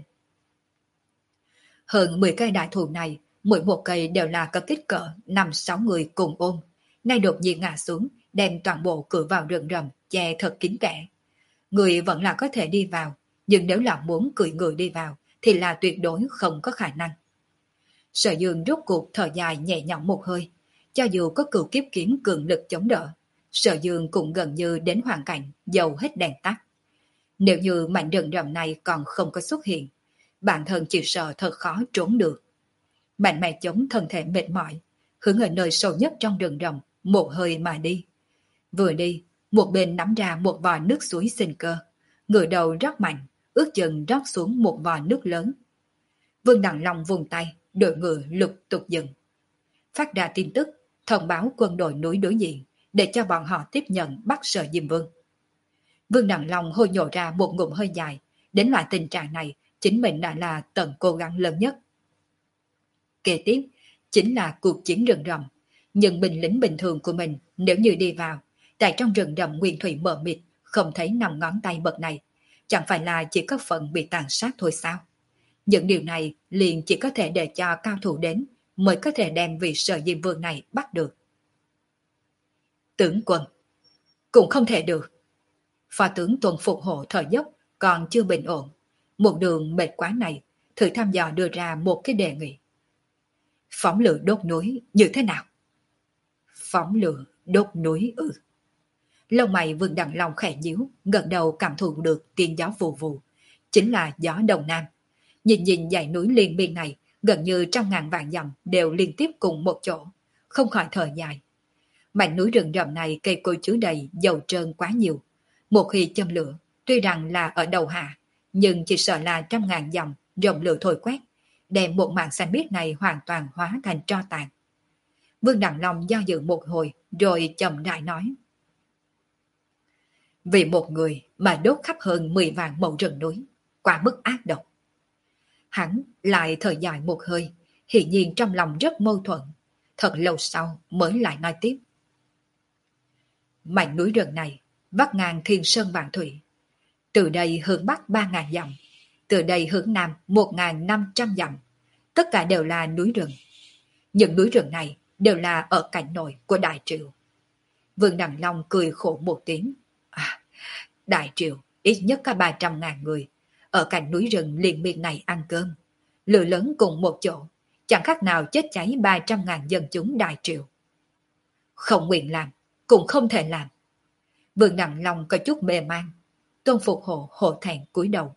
Hơn mười cây đại thụ này, mỗi một cây đều là có kích cỡ năm sáu người cùng ôm, nay đột nhiên ngã xuống, đem toàn bộ cửa vào rừng rậm che thật kín kẽ. Người vẫn là có thể đi vào, nhưng nếu là muốn cưỡi người đi vào thì là tuyệt đối không có khả năng. Sở Dương rốt cuộc thở dài nhẹ nhõm một hơi, cho dù có cửu kiếp kiếm cường lực chống đỡ, Sở Dương cũng gần như đến hoàn cảnh dầu hết đèn tắt. Nếu như mảnh rừng rậm này còn không có xuất hiện, bản thân chỉ sợ thật khó trốn được. Mạnh mẽ chống thân thể mệt mỏi, hướng ở nơi sâu nhất trong rừng rậm, một hơi mà đi. Vừa đi, một bên nắm ra một vòi nước suối sinh cơ, ngửa đầu rót mạnh, ước chừng rót xuống một vòi nước lớn. Vương Đặng Long vùng tay, đội ngựa lục tục dừng. Phát ra tin tức, thông báo quân đội núi đối diện, để cho bọn họ tiếp nhận bắt Sở Diêm Vương. Vương Đặng Long hôi nhổ ra một ngụm hơi dài, đến loại tình trạng này, chính mình đã là tận cố gắng lớn nhất. Kế tiếp, chính là cuộc chiến rừng rậm, nhưng binh lính bình thường của mình nếu như đi vào, tại trong rừng rậm nguyên thủy mờ mịt, không thấy nằm ngón tay bậc này, chẳng phải là chỉ có phần bị tàn sát thôi sao? Những điều này liền chỉ có thể để cho cao thủ đến mới có thể đem vị Sở Diêm Vương này bắt được. Tướng quân, cũng không thể được. Phó tướng Tuần Phục Hộ thở dốc còn chưa bình ổn, một đường mệt quá này, thử thăm dò đưa ra một cái đề nghị. Phóng lửa đốt núi như thế nào? Phóng lửa đốt núi ư? Lông mày Vương Đặng Long khẽ nhíu, gần đầu cảm thụ được tiếng gió vù vù, chính là gió Đông Nam. Nhìn nhìn dãy núi liên miên này, gần như trăm ngàn vạn dặm đều liên tiếp cùng một chỗ, không khỏi thở dài. Mảnh núi rừng rậm này cây cối chứa đầy, dầu trơn quá nhiều. Một khi châm lửa, tuy rằng là ở đầu hạ, nhưng chỉ sợ là trăm ngàn dặm dòng lửa thổi quét, đem một mảng xanh biếc này hoàn toàn hóa thành tro tàn. Vương Đặng Long do dự một hồi, rồi chậm rãi nói. Vì một người mà đốt khắp hơn mười vạn mẫu rừng núi, quá mức ác độc. Hắn lại thở dài một hơi, hiển nhiên trong lòng rất mâu thuẫn. Thật lâu sau mới lại nói tiếp. Mảnh núi rừng này vắt ngang thiên sơn vạn thủy. Từ đây hướng bắc ba ngàn dặm, từ đây hướng nam một ngàn năm trăm dặm. Tất cả đều là núi rừng. Những núi rừng này đều là ở cảnh nội của Đại Triệu. Vương Đặng Long cười khổ một tiếng. À, Đại Triệu ít nhất có ba trăm ngàn người ở cạnh núi rừng liền miên này ăn cơm. Lửa lớn cùng một chỗ, chẳng khác nào chết cháy ba trăm ngàn dân chúng Đại Triệu. Không nguyện làm, cũng không thể làm. Vương Đặng Long có chút mê man. Tôn Phục Hộ hổ thẹn cúi đầu.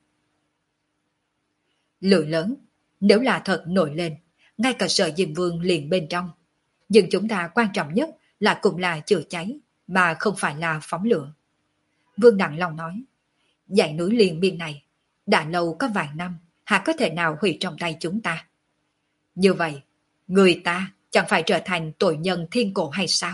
Lửa lớn, nếu là thật nổi lên, ngay cả Sở Diêm Vương liền bên trong. Nhưng chúng ta quan trọng nhất là cũng là chữa cháy, mà không phải là phóng lửa. Vương Đặng Long nói, dãy núi liền biên này, đã lâu có vài năm, há có thể nào hủy trong tay chúng ta? Như vậy, người ta chẳng phải trở thành tội nhân thiên cổ hay sao?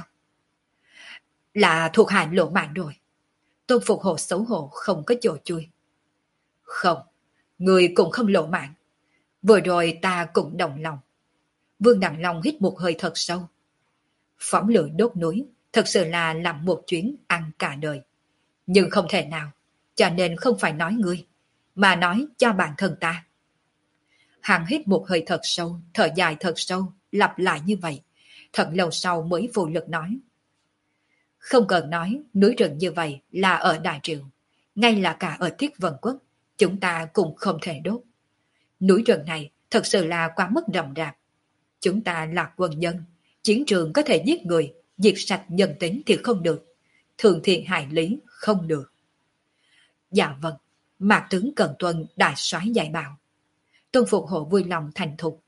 Là thuộc hạ lộ mạng rồi. Tôn Phục Hộ xấu hổ không có chỗ chui. Không, người cũng không lộ mạng. Vừa rồi ta cũng đồng lòng. Vương Đặng Long hít một hơi thật sâu. Phóng lửa đốt núi, thật sự là làm một chuyến ăn cả đời. Nhưng không thể nào, cho nên không phải nói ngươi, mà nói cho bản thân ta. Hắn hít một hơi thật sâu, thở dài thật sâu, lặp lại như vậy. Thật lâu sau mới vô lực nói. Không cần nói núi rừng như vậy là ở Đại Triệu, ngay là cả ở Thiết Vân Quốc, chúng ta cũng không thể đốt. Núi rừng này thật sự là quá mức rộng rạp. Chúng ta là quân nhân, chiến trường có thể giết người, diệt sạch nhân tính thì không được, thường thiện hại lý không được. Dạ vâng, Mạc tướng cần tuân đại soái dạy bảo. Tôn Phục Hộ vui lòng thành thục.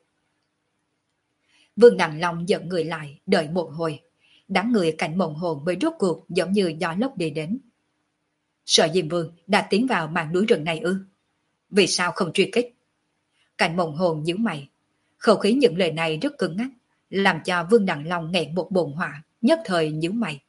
Vương Đặng Long dẫn người lại, đợi một hồi. Đám người cạnh Mộng Hồn mới rốt cuộc giống như gió lốc đi đến. Sở Diêm Vương đã tiến vào màn núi rừng này ư? Vì sao không truy kích? Cạnh Mộng Hồn nhíu mày. Khẩu khí những lời này rất cứng ngắc, làm cho Vương Đặng Long nghẹn một bồn hỏa, nhất thời nhíu mày.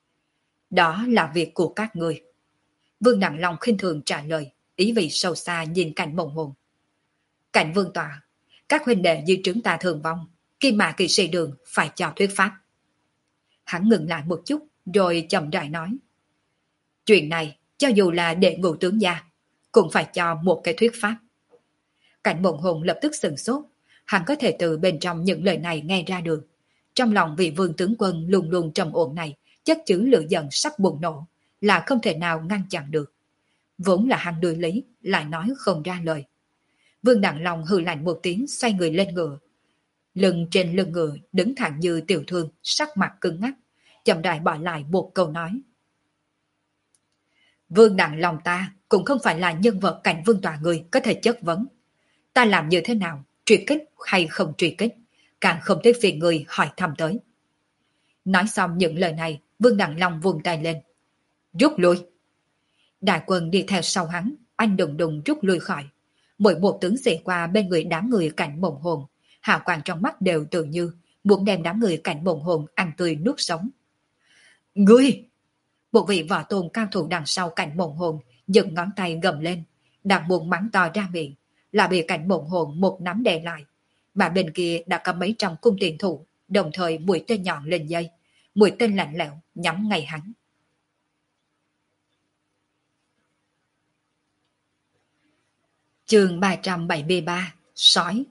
Đó là việc của các người. Vương Đặng Long khinh thường trả lời, ý vị sâu xa nhìn Cạnh Mộng Hồn. Cạnh Vương Tọa, các huynh đệ như chúng ta thường vong, Kim Mã Kỵ Sĩ Đường phải cho thuyết pháp. Hắn ngừng lại một chút, rồi chậm rãi nói. Chuyện này, cho dù là đệ ngũ tướng gia, cũng phải cho một cái thuyết pháp. Cảnh Mộng Hồn lập tức sửng sốt, hắn có thể từ bên trong những lời này nghe ra được. Trong lòng vị vương tướng quân luôn luôn trầm ổn này, chất chứa lửa giận sắp bùng nổ, là không thể nào ngăn chặn được. Vốn là hắn đối lý, lại nói không ra lời. Vương Đặng Long hừ lạnh một tiếng, xoay người lên ngựa. Lưng trên lưng ngựa đứng thẳng như tiểu thương, sắc mặt cứng ngắc, chậm rãi bỏ lại một câu nói. Vương Đặng Long ta cũng không phải là nhân vật Cảnh Vương Tọa người có thể chất vấn. Ta làm như thế nào, truy kích hay không truy kích, càng không tới phiền người hỏi thăm tới. Nói xong những lời này, Vương Đặng Long vung tay lên. Rút lui. Đại quân đi theo sau hắn, anh đùng đùng rút lui khỏi. Mỗi một tướng sĩ qua bên người đám người Cảnh Mộng Hồn, hào quang trong mắt đều tự như muốn đem đám người Cảnh Mộng Hồn ăn tươi nuốt sống. Ngươi! Một vị võ tôn cao thủ đằng sau Cảnh Mộng Hồn dựng ngón tay gầm lên, đang buồn mắng to ra miệng, là bị Cảnh Mộng Hồn một nắm đè lại. Mà bên kia đã có mấy trăm cung tiền thủ, đồng thời mũi tên nhọn lên dây, mũi tên lạnh lẽo nhắm ngay hắn. Chương ba trăm bảy mươi ba, Sói.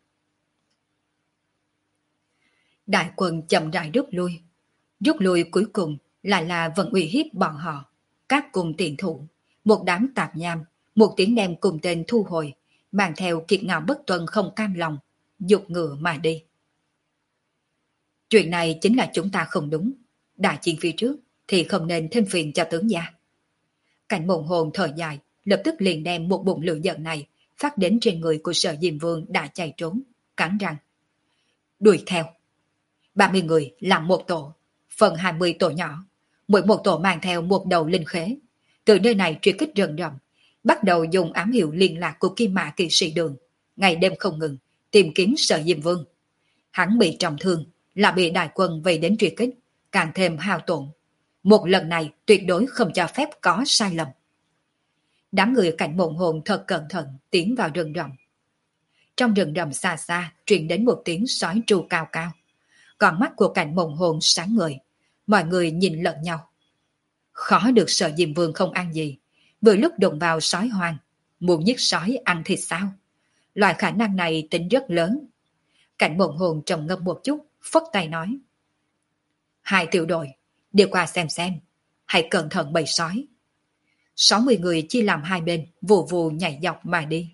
Đại quân chậm rãi rút lui. Rút lui cuối cùng lại là vẫn uy hiếp bọn họ. Các cung tiền thủ, một đám tạp nham, một tiếng đem cùng tên thu hồi, mang theo kiệt ngạo bất tuân không cam lòng, dục ngựa mà đi. Chuyện này chính là chúng ta không đúng. Đại chiến phía trước thì không nên thêm phiền cho tướng gia. Cảnh Mộng Hồn thở dài, lập tức liền đem một bụng lửa giận này phát đến trên người của Sở Diêm Vương đã chạy trốn. cắn răng. Đuổi theo. ba mươi người làm một tổ, phần hai mươi tổ nhỏ, mỗi một tổ mang theo một đầu linh khế. Từ nơi này truy kích rừng rậm, bắt đầu dùng ám hiệu liên lạc của Kim Mã kỵ sĩ Đường, ngày đêm không ngừng, tìm kiếm Sở Diêm Vương. Hắn bị trọng thương, là bị đại quân vây đến truy kích, càng thêm hao tổn. Một lần này tuyệt đối không cho phép có sai lầm. Đám người cảnh mộng hồn thật cẩn thận tiến vào rừng rậm. Trong rừng rậm xa xa truyền đến một tiếng sói tru cao cao. Còn mắt của cảnh mộng hồn sáng ngời, mọi người nhìn lẫn nhau. Khó được Sở Diêm Vương không ăn gì, vừa lúc đụng vào sói hoang, muốn giết sói ăn thịt sao? Loại khả năng này tính rất lớn. Cảnh mộng hồn trầm ngâm một chút, phất tay nói. Hai tiểu đội, đi qua xem xem, hãy cẩn thận bầy sói. sáu mươi người chia làm hai bên, vù vù nhảy dọc mà đi.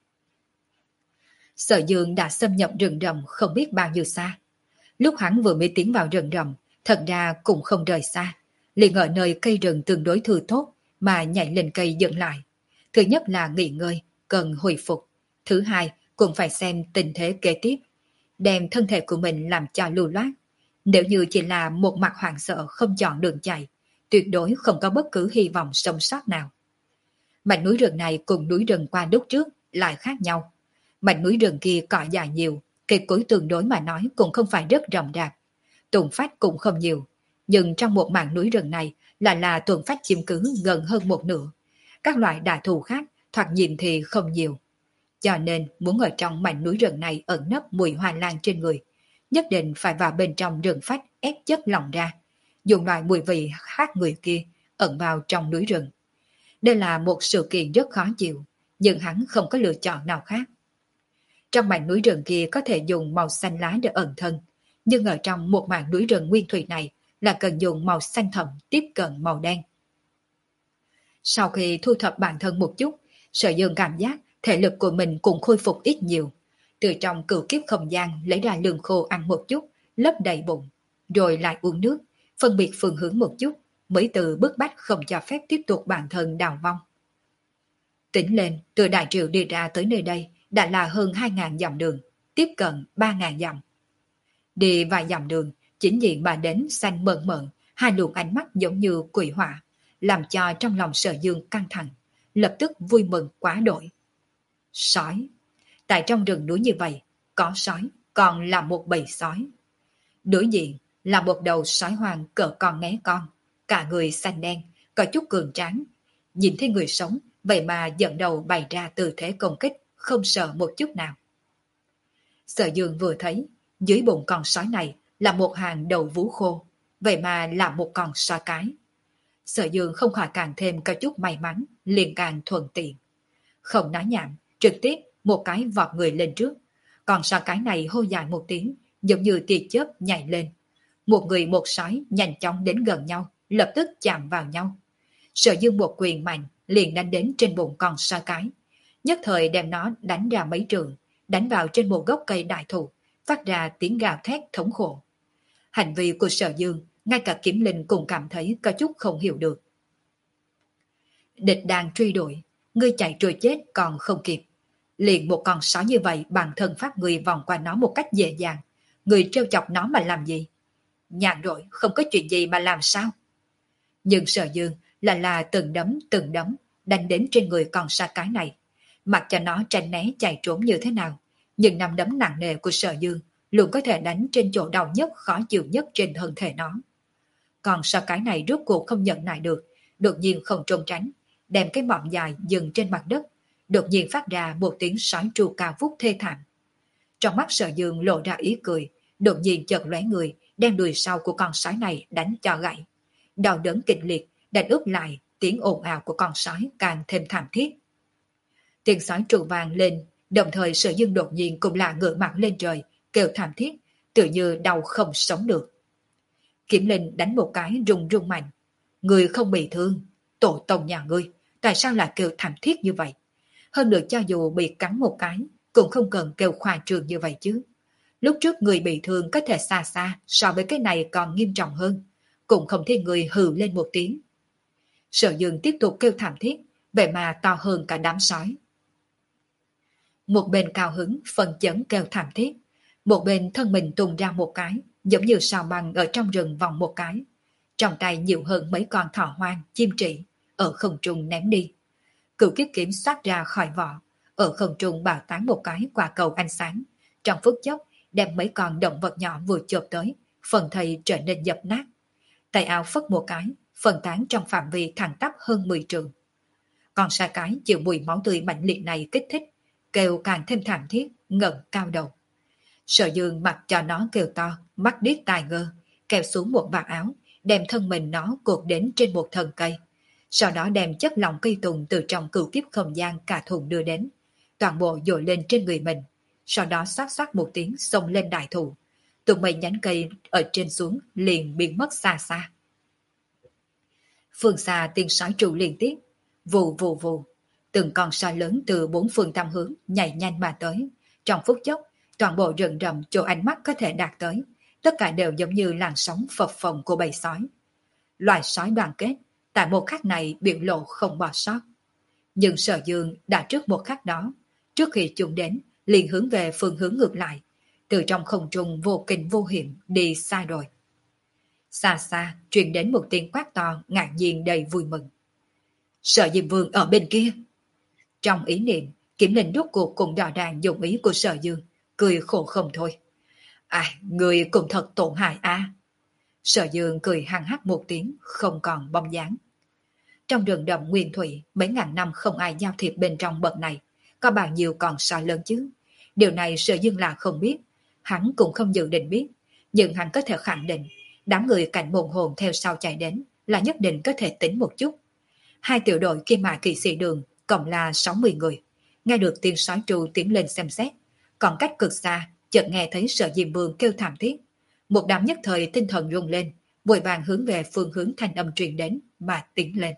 Sở Dương đã xâm nhập rừng rậm không biết bao nhiêu xa. Lúc hắn vừa mới tiến vào rừng rậm, thật ra cũng không rời xa, liền ở nơi cây rừng tương đối thư tốt mà nhảy lên cây dừng lại. Thứ nhất là nghỉ ngơi, cần hồi phục. Thứ hai, cũng phải xem tình thế kế tiếp, đem thân thể của mình làm cho lưu loát. Nếu như chỉ là một mặt hoảng sợ không chọn đường chạy, tuyệt đối không có bất cứ hy vọng sống sót nào. Mảnh núi rừng này cùng núi rừng qua lúc trước lại khác nhau. Mảnh núi rừng kia cỏ dài nhiều, cây cối tương đối mà nói cũng không phải rất rộng rạp. Tùng phách cũng không nhiều, nhưng trong một mảng núi rừng này là là tuần phách chiếm cứ gần hơn một nửa. Các loại đà thù khác thoạt nhìn thì không nhiều. Cho nên muốn ở trong mảnh núi rừng này ẩn nấp mùi hoa lan trên người, nhất định phải vào bên trong rừng phách ép chất lỏng ra, dùng loại mùi vị khác người kia ẩn vào trong núi rừng. Đây là một sự kiện rất khó chịu, nhưng hắn không có lựa chọn nào khác. Trong mảnh núi rừng kia có thể dùng màu xanh lá để ẩn thân, nhưng ở trong một mảng núi rừng nguyên thủy này là cần dùng màu xanh thẫm tiếp cận màu đen. Sau khi thu thập bản thân một chút, Sở Dương cảm giác thể lực của mình cũng khôi phục ít nhiều. Từ trong cửu kiếp không gian lấy ra lương khô ăn một chút, lấp đầy bụng, rồi lại uống nước, phân biệt phương hướng một chút, mới từ bức bách không cho phép tiếp tục bản thân đào vong. Tính lên, từ Đại Triệu đi ra tới nơi đây đã là hơn hai nghìn dặm đường, tiếp cận ba nghìn dặm. Đi vài dặm đường, chính diện mà đến xanh mơn mởn, hai luồng ánh mắt giống như quỷ hỏa, làm cho trong lòng Sở Dương căng thẳng, lập tức vui mừng quá đổi. Sói. Tại trong rừng núi như vậy, có sói, còn là một bầy sói. Đối diện là một đầu sói hoang cỡ con né con, cả người xanh đen, có chút cường tráng. Nhìn thấy người sống, vậy mà dẫn đầu bày ra tư thế công kích, không sợ một chút nào. Sở Dương vừa thấy, dưới bụng con sói này là một hàng đầu vú khô, vậy mà là một con sói cái. Sở Dương không khỏi càng thêm có chút may mắn, liền càng thuận tiện. Không nói nhảm, trực tiếp một cái vọt người lên trước. Còn sói cái này hô dài một tiếng, giống như tia chớp nhảy lên. Một người một sói nhanh chóng đến gần nhau, lập tức chạm vào nhau. Sở Dương một quyền mạnh liền đánh đến trên bụng con sói cái, nhất thời đem nó đánh ra mấy trường, đánh vào trên một gốc cây đại thụ, phát ra tiếng gào thét thống khổ. Hành vi của Sở Dương, ngay cả Kiếm Linh cũng cảm thấy có chút không hiểu được. Địch đang truy đuổi, ngươi chạy trôi chết còn không kịp. Liền một con sói như vậy bản thân phát người vòng qua nó một cách dễ dàng. Người trêu chọc nó mà làm gì? Nhàn rỗi, không có chuyện gì mà làm sao? Nhưng Sở Dương là là từng đấm từng đấm đánh đến trên người con sói cái này. Mặc cho nó tránh né chạy trốn như thế nào, nhưng nắm đấm nặng nề của Sở Dương luôn có thể đánh trên chỗ đau nhất khó chịu nhất trên thân thể nó. Còn sói cái này rốt cuộc không nhận lại được, đột nhiên không trốn tránh, đem cái mỏm dài dừng trên mặt đất, đột nhiên phát ra một tiếng sói tru cao vút thê thảm. Trong mắt Sở Dương lộ ra ý cười, đột nhiên chợt lóe người, đem đuôi sau của con sói này đánh cho gãy. Đau đớn kịch liệt, đánh úp lại, tiếng ồn ào của con sói càng thêm thảm thiết. Tiếng sói tru vang lên, đồng thời Sở Dương đột nhiên cũng là ngửa mặt lên trời, kêu thảm thiết, tự như đau không sống được. Kiếm Linh đánh một cái rung rung mạnh. Người không bị thương, tổ tông nhà ngươi, tại sao lại kêu thảm thiết như vậy? Hơn nữa cho dù bị cắn một cái, cũng không cần kêu khoa trương như vậy chứ. Lúc trước người bị thương có thể xa xa, so với cái này còn nghiêm trọng hơn, cũng không thấy người hừ lên một tiếng. Sở Dương tiếp tục kêu thảm thiết, vậy mà to hơn cả đám sói. Một bên cao hứng, phần chấn kêu thảm thiết. Một bên thân mình tung ra một cái, giống như sao băng ở trong rừng vòng một cái. Trong tay nhiều hơn mấy con thỏ hoang, chim trị, ở không trung ném đi. Cửu kiếp kiếm xoát ra khỏi vỏ, ở không trung bào tán một cái quả cầu ánh sáng. Trong phút chốc, đem mấy con động vật nhỏ vừa chộp tới, phần thây trở nên dập nát. Tay áo phất một cái, phân tán trong phạm vi thẳng tắp hơn mười trường. Còn sa cái chịu mùi máu tươi mạnh liệt này kích thích, kêu càng thêm thảm thiết, ngẩng cao đầu. Sở Dương mặc cho nó kêu to, mắt điếc tai ngơ, kéo xuống một vạt áo, đem thân mình nó cột đến trên một thân cây. Sau đó đem chất lỏng cây tùng từ trong cửu kiếp không gian cả thùng đưa đến, toàn bộ dội lên trên người mình. Sau đó xoát xoát một tiếng xông lên đại thụ. Tụi mấy nhánh cây ở trên xuống liền biến mất xa xa. Phương xa tiếng sói trụ liên tiếp, vù vù vù. Từng con sói lớn từ bốn phương tám hướng nhảy nhanh mà tới. Trong phút chốc, toàn bộ rừng rậm chỗ ánh mắt có thể đạt tới, tất cả đều giống như làn sóng phập phồng của bầy sói. Loài sói đoàn kết, tại một khắc này biểu lộ không bỏ sót. Nhưng Sở Dương đã trước một khắc đó, trước khi chúng đến, liền hướng về phương hướng ngược lại, từ trong không trung vô kinh vô hiểm đi xa rồi. Xa xa truyền đến một tiếng quát to ngạc nhiên đầy vui mừng. Sở Diêm Vương ở bên kia. Trong ý niệm, Kiếm Linh rốt cuộc cùng đò đàn dụng ý của Sở Dương, cười khổ không thôi. À, người cũng thật tổn hại a. À. Sở Dương cười hăng hắc một tiếng, không còn bóng dáng. Trong rừng rậm nguyên thủy, mấy ngàn năm không ai giao thiệp bên trong bậc này, có bao nhiêu còn sói lớn chứ. Điều này Sở Dương là không biết, hắn cũng không dự định biết, nhưng hắn có thể khẳng định, đám người cảnh môn hồn theo sau chạy đến là nhất định có thể tính một chút. Hai tiểu đội kia mà kỵ sĩ đường, cộng là sáu mươi người. Nghe được tiếng sói tru tiến lên xem xét, còn cách cực xa, chợt nghe thấy Sở Diêm Vương kêu thảm thiết. Một đám nhất thời tinh thần rung lên, vội vàng hướng về phương hướng thanh âm truyền đến mà tiến lên.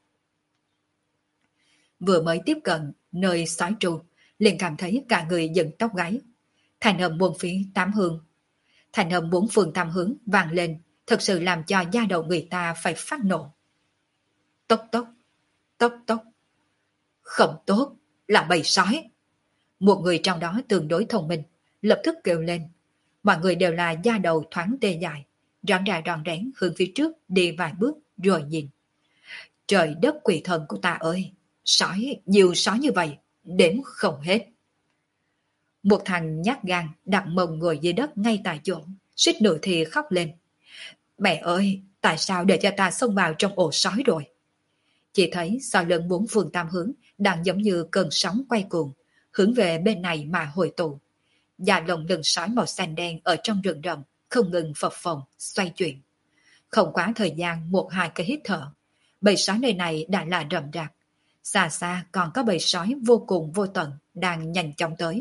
Vừa mới tiếp cận nơi sói tru, liền cảm thấy cả người dựng tóc gáy. Thành âm bốn phía tám hướng. Thành âm bốn phương tám hướng vang lên, thật sự làm cho da đầu người ta phải phát nổ. Tốc tốc, tốc tốc. Không tốt, là bầy sói. Một người trong đó tương đối thông minh, lập tức kêu lên. Mọi người đều là da đầu thoáng tê dại, rón ra ròn rén hướng phía trước đi vài bước rồi nhìn. Trời đất quỷ thần của ta ơi, sói, nhiều sói như vậy, đếm không hết. Một thằng nhát gan đặt mông ngồi dưới đất ngay tại chỗ, suýt nữa thì khóc lên. Mẹ ơi, tại sao để cho ta xông vào trong ổ sói rồi? Chỉ thấy sói lớn bốn phương tám hướng đang giống như cơn sóng quay cuồng, hướng về bên này mà hồi tụ. Và lồng lưng sói màu xanh đen ở trong rừng rậm không ngừng phập phồng, xoay chuyển. Không quá thời gian một hai cái hít thở, bầy sói nơi này đã là rậm rạp. Xa xa còn có bầy sói vô cùng vô tận đang nhanh chóng tới.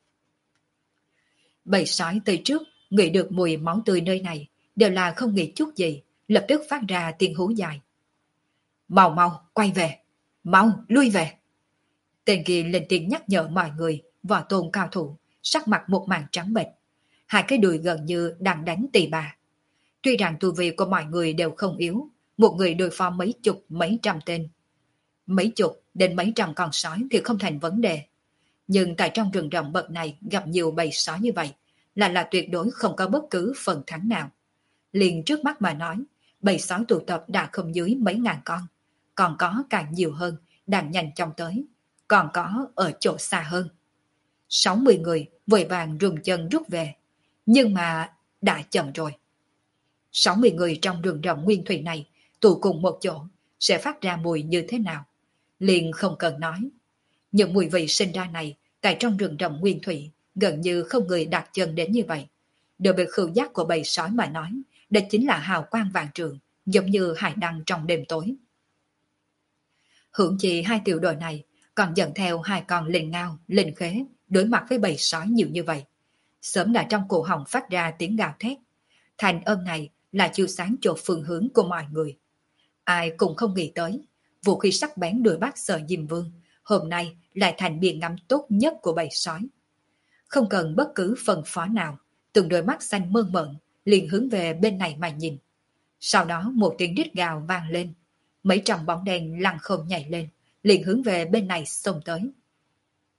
Bầy sói tới trước, ngửi được mùi máu tươi nơi này, đều là không nghĩ chút gì, lập tức phát ra tiếng hú dài. Mau mau, quay về! Mau, lui về! Tên kia lên tiếng nhắc nhở mọi người, võ tôn cao thủ, sắc mặt một màn trắng bệch, hai cái đùi gần như đang đánh tỳ bà. Tuy rằng tu vi của mọi người đều không yếu, một người đối phó mấy chục mấy trăm tên. Mấy chục đến mấy trăm con sói thì không thành vấn đề. Nhưng tại trong rừng rậm bậc này gặp nhiều bầy sói như vậy, là là tuyệt đối không có bất cứ phần thắng nào. Liền trước mắt mà nói, bầy sói tụ tập đã không dưới mấy ngàn con, còn có càng nhiều hơn, đang nhanh chóng tới, còn có ở chỗ xa hơn. sáu mươi người vội vàng rùng chân rút về, nhưng mà đã chậm rồi. sáu mươi người trong rừng rậm nguyên thủy này tụ cùng một chỗ sẽ phát ra mùi như thế nào? Liền không cần nói. Những mùi vị sinh ra này tại trong rừng rậm nguyên thủy gần như không người đặt chân đến như vậy. Đối với khứu giác của bầy sói mà nói, đây chính là hào quang vàng trường, giống như hải đăng trong đêm tối. Hưởng chi hai tiểu đội này còn dẫn theo hai con linh ngao, linh khế đối mặt với bầy sói nhiều như vậy. Sớm đã trong cổ họng phát ra tiếng gào thét. Thành âm này là chiếu sáng cho phương hướng của mọi người. Ai cũng không nghĩ tới, vũ khí sắc bén đuổi bắt Sở Diêm Vương hôm nay lại thành biện ngắm tốt nhất của bầy sói. Không cần bất cứ phân phó nào, từng đôi mắt xanh mơn mởn liền hướng về bên này mà nhìn. Sau đó một tiếng rít gào vang lên, mấy trăm bóng đen lăng không nhảy lên, liền hướng về bên này xông tới.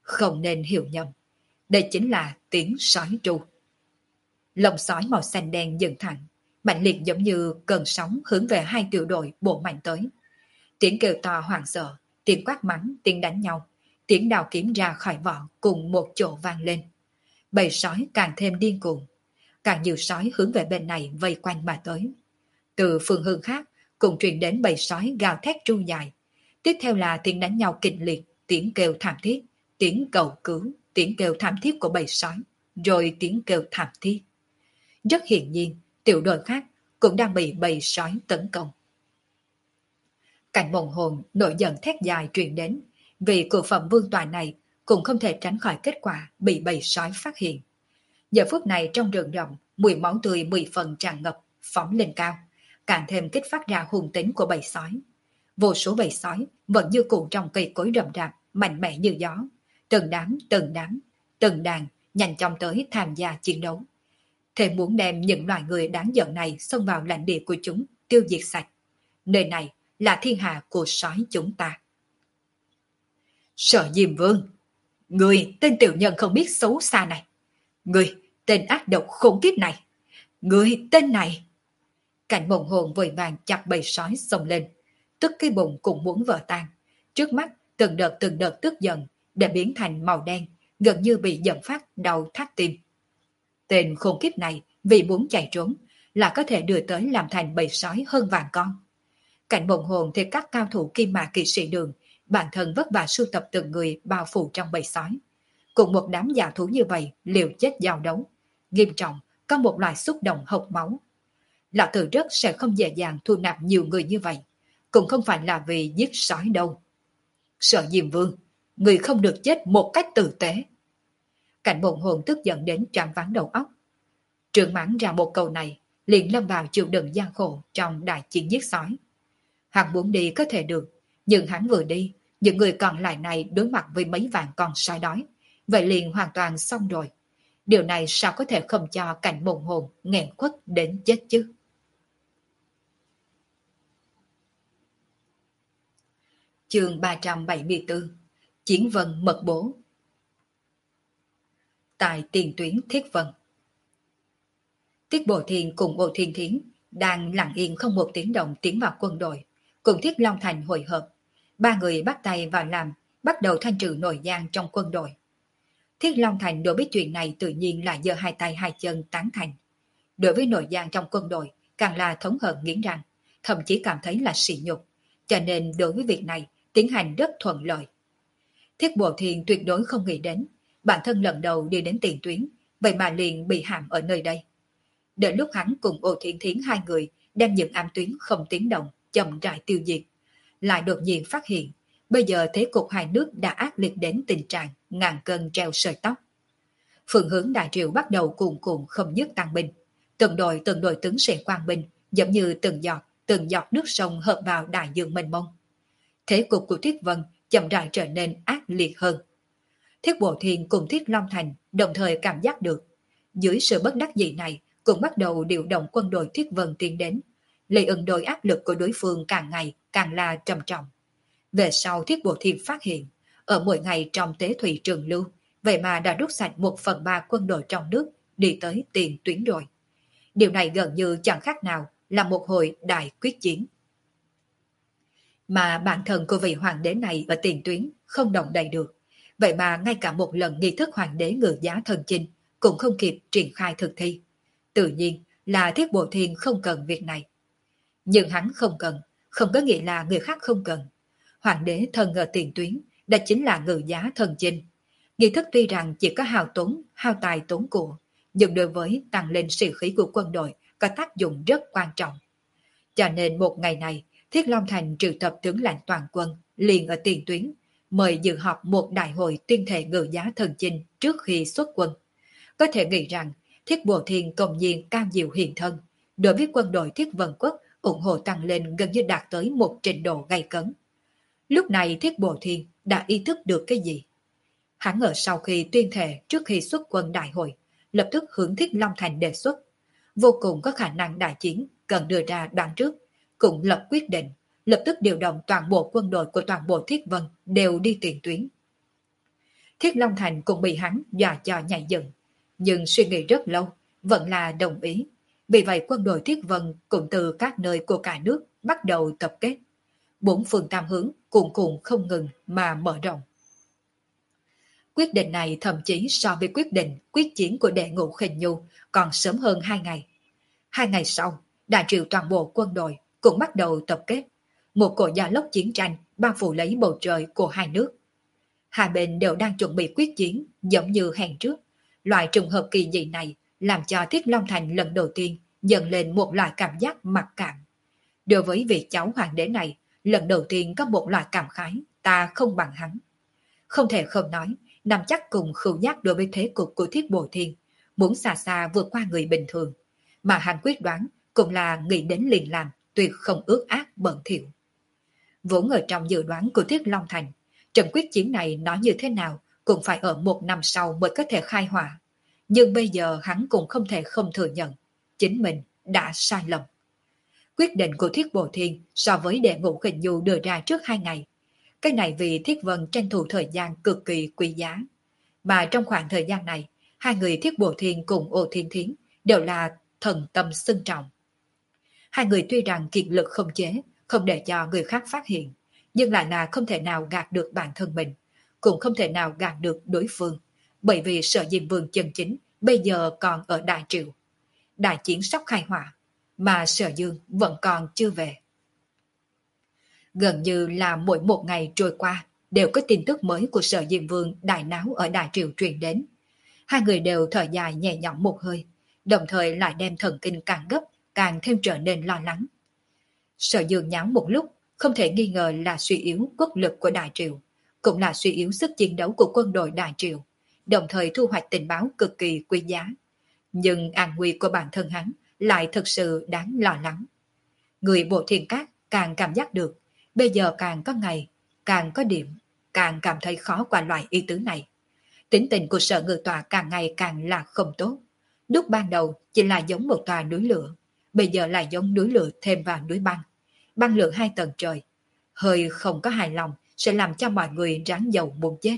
Không nên hiểu nhầm, đây chính là tiếng sói tru. Lồng sói màu xanh đen dựng thẳng, mạnh liệt giống như cơn sóng hướng về hai tiểu đội bộ mạnh tới. Tiếng kêu to hoảng sợ, tiếng quát mắng, tiếng đánh nhau, tiếng đào kiếm ra khỏi vỏ cùng một chỗ vang lên. Bầy sói càng thêm điên cuồng, càng nhiều sói hướng về bên này vây quanh mà tới. Từ phương hướng khác cùng truyền đến bầy sói gào thét tru dài. Tiếp theo là tiếng đánh nhau kịch liệt, tiếng kêu thảm thiết, tiếng cầu cứu, tiếng kêu thảm thiết của bầy sói, rồi tiếng kêu thảm thiết. Rất hiển nhiên, tiểu đội khác cũng đang bị bầy sói tấn công. Cảnh Mộng Hồn nổi giận thét dài truyền đến, vì cửu phẩm vương tòa này cũng không thể tránh khỏi kết quả bị bầy sói phát hiện. Giờ phút này trong rừng rậm, mùi máu tươi mười phần tràn ngập, phóng lên cao, càng thêm kích phát ra hung tính của bầy sói. Vô số bầy sói vẫn như cụ trong cây cối rậm rạp, mạnh mẽ như gió, từng đám, từng đám, từng đàn nhanh chóng tới tham gia chiến đấu. Thế muốn đem những loài người đáng giận này xông vào lãnh địa của chúng, tiêu diệt sạch. Nơi này là thiên hạ của sói chúng ta. Sở Diêm Vương, người tên tiểu nhân không biết xấu xa này, người tên ác độc khủng khiếp này, người tên này. Cảnh Mộng Hồn vội vàng chặt bầy sói xông lên, tức cái bụng cũng muốn vỡ tan. Trước mắt từng đợt từng đợt tức giận đã biến thành màu đen, gần như bị giận phát đau thắt tim. Tên khủng khiếp này vì muốn chạy trốn là có thể đưa tới làm thành bầy sói hơn vàng con. Cảnh Mộng Hồn thì các cao thủ kim mã kỵ sĩ đường, bản thân vất vả sưu tập từng người bao phủ trong bầy sói. Cùng một đám giả thú như vậy liều chết giao đấu, nghiêm trọng có một loại xúc động hộc máu. Lão Tử rất sẽ không dễ dàng thu nạp nhiều người như vậy, cũng không phải là vì giết sói đâu. Sở Diêm Vương, người không được chết một cách tử tế. Cảnh Mộng Hồn tức giận đến choáng váng đầu óc. Trương mắng ra một câu này, liền lâm vào chịu đựng gian khổ trong đại chiến giết sói. Hắn muốn đi có thể được, nhưng hắn vừa đi, những người còn lại này đối mặt với mấy vạn con sói đói, vậy liền hoàn toàn xong rồi. Điều này sao có thể không cho Cảnh Mộng Hồn nghẹn khuất đến chết chứ? Chương ba trăm bảy mươi tư, Chiến Vân Mật Bố. Tại tiền tuyến Thiết Vân, Tiết Bồ Thiên cùng Bồ Thiên Thiến đang lặng yên không một tiếng động tiến vào quân đội, cùng Thiết Long Thành hội hợp. Ba người bắt tay vào làm, bắt đầu thanh trừ nội gian trong quân đội. Thiết Long Thành đối với chuyện này tự nhiên là giơ hai tay hai chân tán thành. Đối với nội gian trong quân đội, càng là thống hận nghiến răng, thậm chí cảm thấy là sỉ nhục, cho nên đối với việc này tiến hành rất thuận lợi. Thiết Bồ Thiên tuyệt đối không nghĩ đến, bản thân lần đầu đi đến tiền tuyến, vậy mà liền bị hãm ở nơi đây. Đợi lúc hắn cùng Ô Thiên Thiến hai người đem những ám tuyến không tiếng động chậm rãi tiêu diệt, lại đột nhiên phát hiện bây giờ thế cục hai nước đã ác liệt đến tình trạng ngàn cân treo sợi tóc. Phương hướng đại triều bắt đầu cuồn cuộn không dứt tăng binh, từng đội từng đội tướng sĩ quang binh giống như từng giọt từng giọt nước sông hợp vào đại dương mênh mông. Thế cục của Thiết Vân chậm rãi trở nên ác liệt hơn. Thiết Bộ Thiên cùng Thiết Long Thành đồng thời cảm giác được, dưới sự bất đắc dĩ này cũng bắt đầu điều động quân đội Thiết Vân tiến đến, lấy ứng đối áp lực của đối phương càng ngày càng là trầm trọng. Về sau Thiết Bộ Thiên phát hiện, ở mỗi ngày trong tế thủy trường lưu, vậy mà đã rút sạch một phần ba quân đội trong nước đi tới tiền tuyến rồi. Điều này gần như chẳng khác nào là một hồi đại quyết chiến. Mà bản thân của vị hoàng đế này ở tiền tuyến không động đậy được, vậy mà ngay cả một lần nghi thức hoàng đế ngự giá thần chinh cũng không kịp triển khai thực thi. Tự nhiên là Thiết Bộ Thiên không cần việc này. Nhưng hắn không cần, không có nghĩa là người khác không cần. Hoàng đế thần ở tiền tuyến, đó chính là ngự giá thần chinh. Nghi thức tuy rằng chỉ có hao tốn, hao tài tốn của, nhưng đối với tăng lên sĩ khí của quân đội có tác dụng rất quan trọng. Cho nên một ngày này, Thiết Long Thành triệu tập tướng lãnh toàn quân liền ở tiền tuyến, mời dự họp một đại hội tuyên thệ ngự giá thần chinh trước khi xuất quân. Có thể nghĩ rằng Thiết Bộ Thiên công nhiên cam diệu hiện thân, đối với quân đội Thiết Vân Quốc ủng hộ tăng lên gần như đạt tới một trình độ gay cấn. Lúc này Thiết Bộ Thiên đã ý thức được cái gì? Hắn ở sau khi tuyên thệ trước khi xuất quân đại hội, lập tức hướng Thiết Long Thành đề xuất, vô cùng có khả năng đại chiến cần đưa ra đoạn trước, cũng lập quyết định, lập tức điều động toàn bộ quân đội của toàn bộ Thiết Vân đều đi tiền tuyến. Thiết Long Thành cũng bị hắn dọa cho nhảy dựng, nhưng suy nghĩ rất lâu, vẫn là đồng ý. Vì vậy quân đội Thiết Vân cũng từ các nơi của cả nước bắt đầu tập kết. Bốn phương tam hướng cuồn cuộn không ngừng mà mở rộng. Quyết định này thậm chí so với quyết định quyết chiến của đệ ngũ Khinh Nhu còn sớm hơn hai ngày. Hai ngày sau, đại triệu toàn bộ quân đội cũng bắt đầu tập kết. Một cỗ gió lốc chiến tranh bao phủ lấy bầu trời của hai nước. Hai bên đều đang chuẩn bị quyết chiến giống như hẹn trước. Loại trùng hợp kỳ dị này làm cho Thiết Long Thành lần đầu tiên dần lên một loại cảm giác mặc cảm. Đối với vị cháu hoàng đế này, lần đầu tiên có một loại cảm khái ta không bằng hắn. Không thể không nói, nằm chắc cùng khứu giác đối với thế cục của Thiết Bồ Thiên, muốn xa xa vượt qua người bình thường. Mà hắn quyết đoán cũng là nghĩ đến liền làm, tuyệt không ước ác bẩn thỉu. Vốn ở trong dự đoán của Thiết Long Thành, trận quyết chiến này nói như thế nào cũng phải ở một năm sau mới có thể khai hỏa. Nhưng bây giờ hắn cũng không thể không thừa nhận, chính mình đã sai lầm. Quyết định của Thiết Bồ Thiên so với đệ ngũ Khinh Nhu đưa ra trước hai ngày. Cái này vì Thiết Vân tranh thủ thời gian cực kỳ quý giá. Mà trong khoảng thời gian này, hai người Thiết Bồ Thiên cùng Ô Thiên Thiến đều là thần tâm xưng trọng. Hai người tuy rằng kiệt lực không chế, không để cho người khác phát hiện, nhưng lại là không thể nào gạt được bản thân mình, cũng không thể nào gạt được đối phương, bởi vì Sở Diêm Vương chân chính bây giờ còn ở Đại Triệu. Đại chiến sắp khai hỏa, mà Sở Dương vẫn còn chưa về. Gần như là mỗi một ngày trôi qua, đều có tin tức mới của Sở Diêm Vương đại náo ở Đại Triệu truyền đến. Hai người đều thở dài nhẹ nhõm một hơi, đồng thời lại đem thần kinh càng gấp, càng thêm trở nên lo lắng. Sở Dương nháo một lúc, không thể nghi ngờ là suy yếu quốc lực của Đại Triệu, cũng là suy yếu sức chiến đấu của quân đội Đại Triệu, đồng thời thu hoạch tình báo cực kỳ quý giá. Nhưng an nguy của bản thân hắn lại thực sự đáng lo lắng. Người Bộ Thiên Cát càng cảm giác được, bây giờ càng có ngày, càng có điểm, càng cảm thấy khó qua loại ý tứ này. Tính tình của Sở Ngự Tọa càng ngày càng là không tốt. Lúc ban đầu chỉ là giống một tòa núi lửa, bây giờ là giống núi lửa thêm vào núi băng. Băng lửa hai tầng trời, hơi không có hài lòng sẽ làm cho mọi người ráng dầu muốn chết.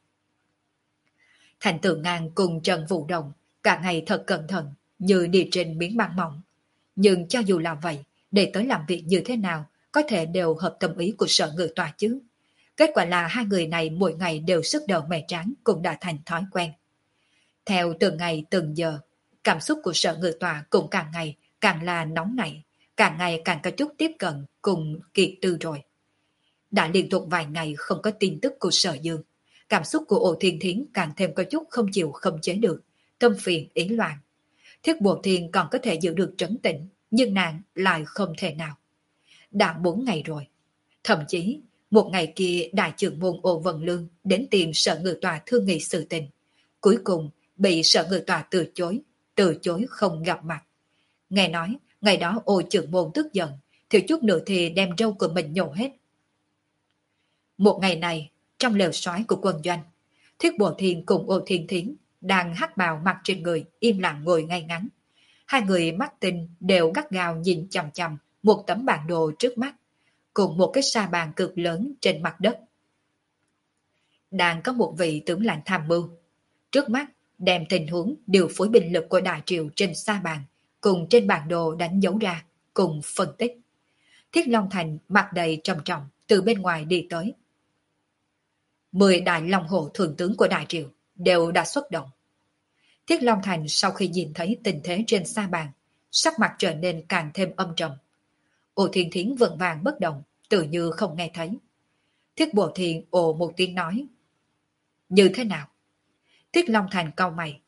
Thành Tử Ngang cùng Trần Vũ Đồng cả ngày thật cẩn thận, như đi trên miếng băng mỏng. Nhưng cho dù là vậy, để tới làm việc như thế nào, có thể đều hợp tâm ý của Sở Ngự Tọa chứ. Kết quả là hai người này mỗi ngày đều sức đầu mẻ trắng cũng đã thành thói quen. Theo từng ngày từng giờ, cảm xúc của Sở Ngự Tọa cũng càng ngày càng là nóng nảy, càng ngày càng có chút tiếp cận cùng Kiệt Tư rồi. Đã liên tục vài ngày không có tin tức của Sở Dương, cảm xúc của Ô Thiên Thiến càng thêm có chút không chịu không chế được, tâm phiền ý loạn. Thiết Bộ Thiên còn có thể giữ được trấn tĩnh, nhưng nàng lại không thể nào. Đã bốn ngày rồi. Thậm chí, một ngày kia đại trưởng môn Ô Vân Lương đến tìm Sở Ngự Tọa thương nghị sự tình. Cuối cùng bị Sở Ngự Tọa từ chối, từ chối không gặp mặt. Nghe nói, ngày đó Ô trưởng môn tức giận, thiếu chút nữa thì đem râu của mình nhổ hết. Một ngày này, trong lều soái của quân doanh, Thiết Bộ Thiên cùng Ô Thiên Thiến đang hắc bào mặt trên người, im lặng ngồi ngay ngắn. Hai người mắt tinh đều gắt gao nhìn chằm chằm một tấm bản đồ trước mắt, cùng một cái sa bàn cực lớn trên mặt đất. Đang có một vị tướng lãnh tham mưu, trước mắt đem tình huống điều phối binh lực của Đại Triệu trên sa bàn, cùng trên bản đồ đánh dấu ra, cùng phân tích. Thiết Long Thành mặt đầy trầm trọng từ bên ngoài đi tới. Mười đại long hổ thường tướng của Đại Triệu đều đã xuất động. Thiết Long Thành sau khi nhìn thấy tình thế trên sa bàn, sắc mặt trở nên càng thêm âm trầm. Ô Thiên Thiến vững vàng bất động, tự như không nghe thấy. Thiết Bộ Thiên ồ một tiếng nói: như thế nào? Thiết Long Thành cau mày.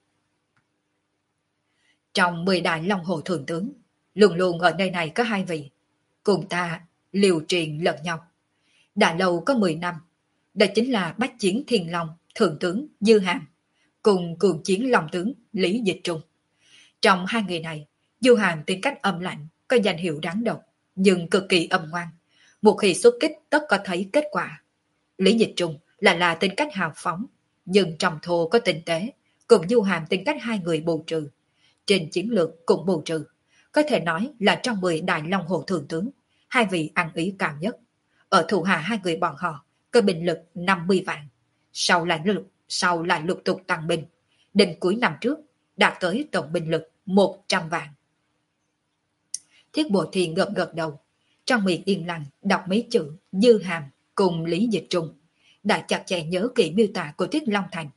Trong mười đại long hồ thường tướng, luôn luôn ở nơi này có hai vị, cùng ta liều truyền lẫn nhau. Đã lâu có mười năm, đó chính là Bách Chiến Thiên Long Thượng tướng Dư Hàm, cùng Cường Chiến Long tướng Lý Dịch Trung. Trong hai người này, Dư Hàm tính cách âm lạnh, có danh hiệu đáng độc, nhưng cực kỳ âm ngoan. Một khi xuất kích tất có thấy kết quả. Lý Dịch Trung là là tính cách hào phóng, nhưng trong thô có tinh tế, cùng Du Hàm tính cách hai người bù trừ. Trên chiến lược cũng bù trừ. Có thể nói là trong mười đại long hồ thường tướng, hai vị ăn ý cao nhất. Ở thủ hạ hai người bọn họ, có binh lực năm mươi vạn. Sau là lực, sau lại lục tục tăng binh, đến cuối năm trước đạt tới tổng binh lực một trăm vạn. Thiết Bộ Thiên gật gật đầu, trong miệng yên lặng đọc mấy chữ Dư Hàm cùng Lý Dịch Trung, đã chặt chẽ nhớ kỹ miêu tả của Thiết Long Thành.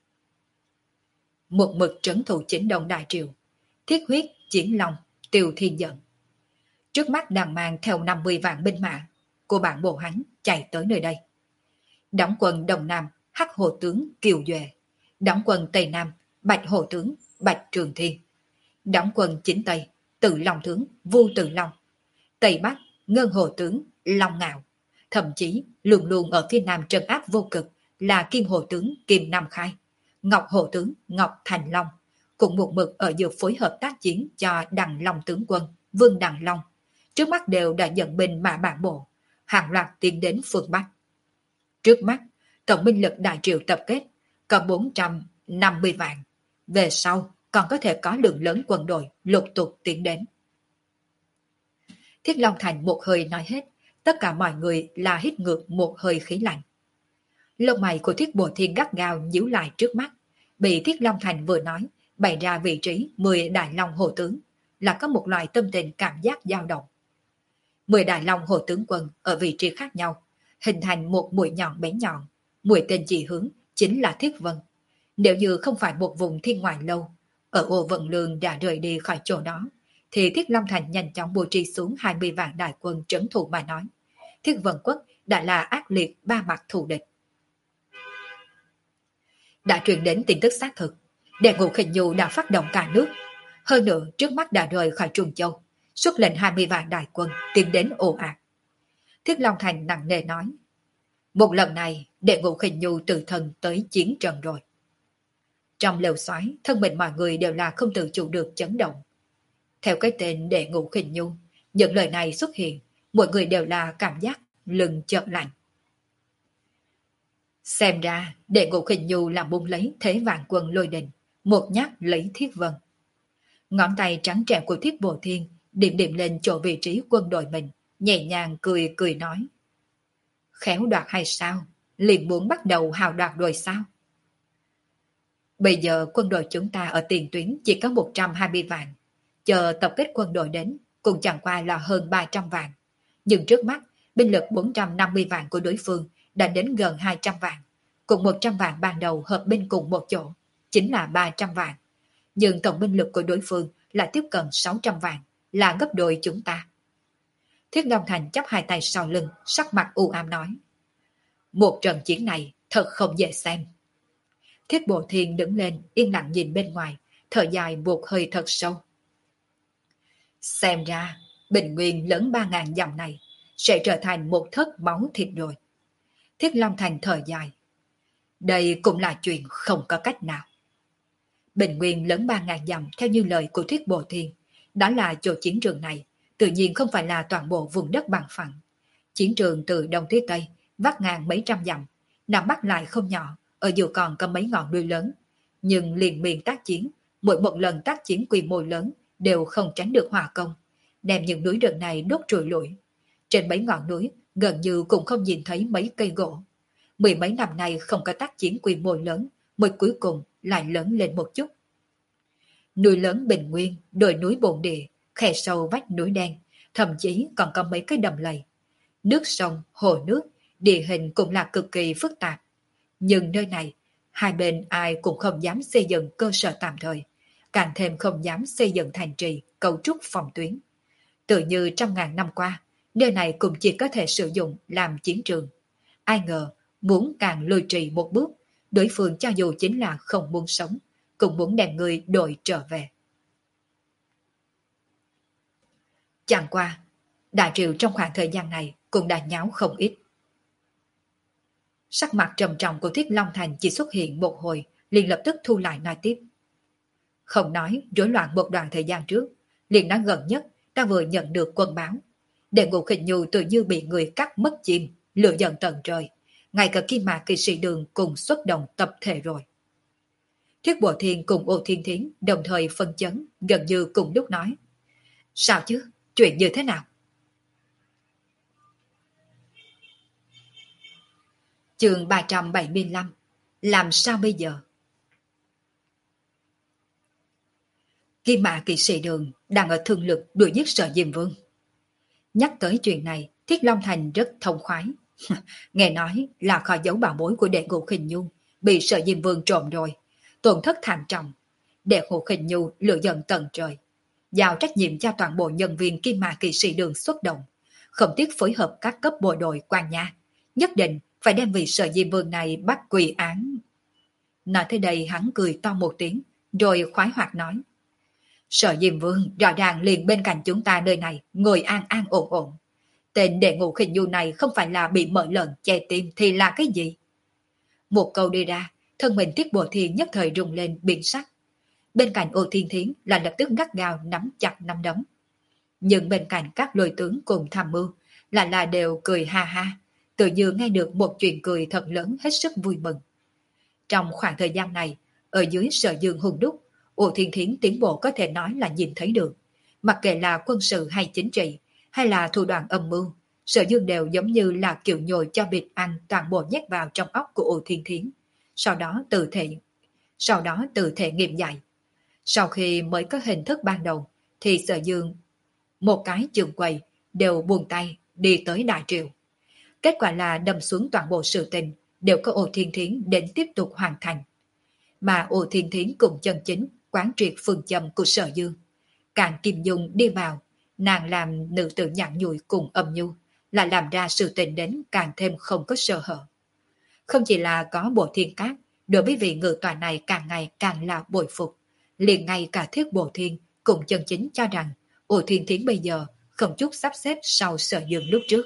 Một mực trấn thủ chỉnh động đại triều, thiết huyết chiến long, tiêu thiên giận. Trước mắt đang mang theo năm mươi vạn binh mã của bản bộ hắn chạy tới nơi đây. Đóng quân Đông Nam Hắc Hồ tướng Kiều Duệ, đóng quân Tây Nam Bạch Hồ tướng Bạch Trường Thiên, đóng quân chính Tây Tự Long tướng Vu Tự Long, Tây Bắc Ngân Hồ tướng Long Ngạo, thậm chí luôn luôn ở phía Nam trấn áp vô cực là Kim Hồ tướng Kim Nam Khai, Ngọc Hồ tướng Ngọc Thành Long, cũng một mực ở giữa phối hợp tác chiến cho Đằng Long tướng quân Vương Đằng Long. Trước mắt đều đã dẫn binh mã bản bộ, hàng loạt tiến đến phương Bắc. Trước mắt, tổng binh lực đại triều tập kết có bốn trăm năm mươi vạn. Về sau, còn có thể có lượng lớn quân đội lục tục tiến đến. Thiết Long Thành một hơi nói hết, tất cả mọi người là hít ngược một hơi khí lạnh. Lông mày của Thiết Bộ Thiên gắt gao nhíu lại trước mắt, bị Thiết Long Thành vừa nói, bày ra vị trí mười đại long hồ tướng, là có một loại tâm tình cảm giác dao động. Mười đại long hồ tướng quân ở vị trí khác nhau, hình thành một mũi nhọn bén nhọn, mũi tên chỉ hướng chính là Thiết Vân. Nếu như không phải một vùng thiên ngoại lâu, ở ô vận lương đã rời đi khỏi chỗ đó, thì Thiết Long Thành nhanh chóng bố trí xuống hai mươi vạn đại quân trấn thủ mà nói. Thiết Vân quốc đã là ác liệt ba mặt thù địch. Đã truyền đến tin tức xác thực, Đệ Ngũ Khinh Nhu đã phát động cả nước. Hơn nữa trước mắt đã rời khỏi Trung Châu, xuất lệnh hai mươi vạn đại quân tiến đến ồ ạt. Thiết Long Thành nặng nề nói, một lần này Đệ Ngũ Khinh Nhu tự thân tới chiến trận rồi. Trong lều xoáy, thân mình mọi người đều là không tự chủ được chấn động. Theo cái tên Đệ Ngũ Khinh Nhu, những lời này xuất hiện, mọi người đều là cảm giác lưng chợt lạnh. Xem ra Đệ Ngũ Khinh Nhu là muốn lấy thế vạn quân lôi đình, một nhát lấy Thiết Vân. Ngón tay trắng trẻo của Thiết Bộ Thiên điểm điểm lên chỗ vị trí quân đội mình, nhẹ nhàng cười cười nói, khéo đoạt hay sao? Liền muốn bắt đầu hào đoạt rồi sao? Bây giờ quân đội chúng ta ở tiền tuyến chỉ có một trăm hai mươi vạn, chờ tập kết quân đội đến cũng chẳng qua là hơn ba trăm vạn. Nhưng trước mắt, binh lực bốn trăm năm mươi vạn của đối phương đã đến gần hai trăm vạn, cùng một trăm vạn ban đầu hợp binh cùng một chỗ, chính là ba trăm vạn. Nhưng tổng binh lực của đối phương là tiếp cận sáu trăm vạn, là gấp đôi chúng ta. Thiết Long Thành chắp hai tay sau lưng, sắc mặt u ám nói, một trận chiến này thật không dễ xem. Thiết Bộ Thiên đứng lên, yên lặng nhìn bên ngoài, thở dài một hơi thật sâu. Xem ra, bình nguyên lớn ba ngàn dặm này sẽ trở thành một thất máu thịt rồi. Thiết Long Thành thở dài. Đây cũng là chuyện không có cách nào. Bình nguyên lớn ba ngàn dặm theo như lời của Thiết Bộ Thiên, đó là chỗ chiến trường này, tự nhiên không phải là toàn bộ vùng đất bằng phẳng. Chiến trường từ đông tới tây, vắt ngang mấy trăm dặm, Nam Bắc lại không nhỏ, ở giữa còn có mấy ngọn núi lớn. Nhưng liền miền tác chiến, mỗi một lần tác chiến quy mô lớn đều không tránh được hỏa công, đem những núi rừng này đốt trụi lủi. Trên mấy ngọn núi gần như cũng không nhìn thấy mấy cây gỗ. Mười mấy năm nay không có tác chiến quy mô lớn, mới cuối cùng lại lớn lên một chút. Núi lớn Bình Nguyên, đồi núi Bồn Địa, khe sâu vách núi đen, thậm chí còn có mấy cái đầm lầy. Nước sông, hồ nước, địa hình cũng là cực kỳ phức tạp. Nhưng nơi này, hai bên ai cũng không dám xây dựng cơ sở tạm thời, càng thêm không dám xây dựng thành trì, cấu trúc phòng tuyến. Tự như trăm ngàn năm qua, nơi này cũng chỉ có thể sử dụng làm chiến trường. Ai ngờ, muốn càng lùi trì một bước, đối phương cho dù chính là không muốn sống, cũng muốn đem người đội trở về. Chẳng qua, đại triều trong khoảng thời gian này cũng đã nháo không ít. Sắc mặt trầm trọng của Thiết Long Thành chỉ xuất hiện một hồi, liền lập tức thu lại nói tiếp. Không nói rối loạn một đoạn thời gian trước, liền nói gần nhất ta vừa nhận được quân báo. Đệ Ngũ Khinh Nhu tự như bị người cắt mất chim, lửa giận tận trời. Ngay cả Kim Mạc Kỳ Sĩ Đường cùng xuất động tập thể rồi. Thiết Bộ Thiên cùng Ô Thiên Thiến đồng thời phân chấn, gần như cùng lúc nói. Sao chứ? Chuyện như thế nào? Chương ba trăm bảy mươi lăm. Làm sao bây giờ? Kim Mã kỵ sĩ Đường đang ở thương lực đuổi giết Sở Diêm Vương. Nhắc tới chuyện này, Thiết Long Thành rất thông khoái. Nghe nói là kho giấu bảo bối của đệ ngũ Khinh Nhu bị Sở Diêm Vương trộm rồi, tổn thất thảm trọng. Đệ ngũ Khinh Nhu lựa giận tận trời, giao trách nhiệm cho toàn bộ nhân viên Kim Mã kỵ sĩ Đường xuất động, không tiếc phối hợp các cấp bộ đội quan nha, nhất định phải đem vị Sở Diêm Vương này bắt quỳ án. Nói tới đây hắn cười to một tiếng, rồi khoái hoạt nói: Sở Diêm Vương rõ ràng liền bên cạnh chúng ta nơi này, ngồi an an ổn ổn. Tên đệ ngũ Khinh Nhu này không phải là bị mở lợn che tim thì là cái gì? Một câu đi ra, thân mình Tiết Bộ Thiên nhất thời rung lên biến sắc. Bên cạnh Ô Thiên Thiến là lập tức gắt gao nắm chặt nắm đấm. Nhưng bên cạnh các lôi tướng cùng tham mưu là là đều cười ha ha, tự như nghe được một chuyện cười thật lớn hết sức vui mừng. Trong khoảng thời gian này, ở dưới Sở Dương hùng đúc, Ô Thiên Thiến tiến bộ có thể nói là nhìn thấy được. Mặc kệ là quân sự hay chính trị, hay là thủ đoạn âm mưu, Sở Dương đều giống như là kiểu nhồi cho vịt ăn toàn bộ nhét vào trong óc của Ô Thiên Thiến. Sau đó tự thể, sau đó tự thể nghiệm dạy. Sau khi mới có hình thức ban đầu, thì Sở Dương một cái trường quầy đều buông tay đi tới Đại Triệu. Kết quả là đâm xuống toàn bộ sự tình đều có Ô Thiên Thiến đến tiếp tục hoàn thành. Mà Ô Thiên Thiến cùng chân chính quán triệt phương châm của Sở Dương. Càng Kim Dung đi vào, nàng làm nữ tử nhặn nhụi cùng âm nhu, là làm ra sự tình đến càng thêm không có sơ hở. Không chỉ là có Bộ Thiên Cát, đối với vị ngự tòa này càng ngày càng là bội phục, liền ngay cả Thiết Bộ Thiên cùng chân chính cho rằng Ô Thiên Thiến bây giờ không chút sắp xếp sau Sở Dương lúc trước.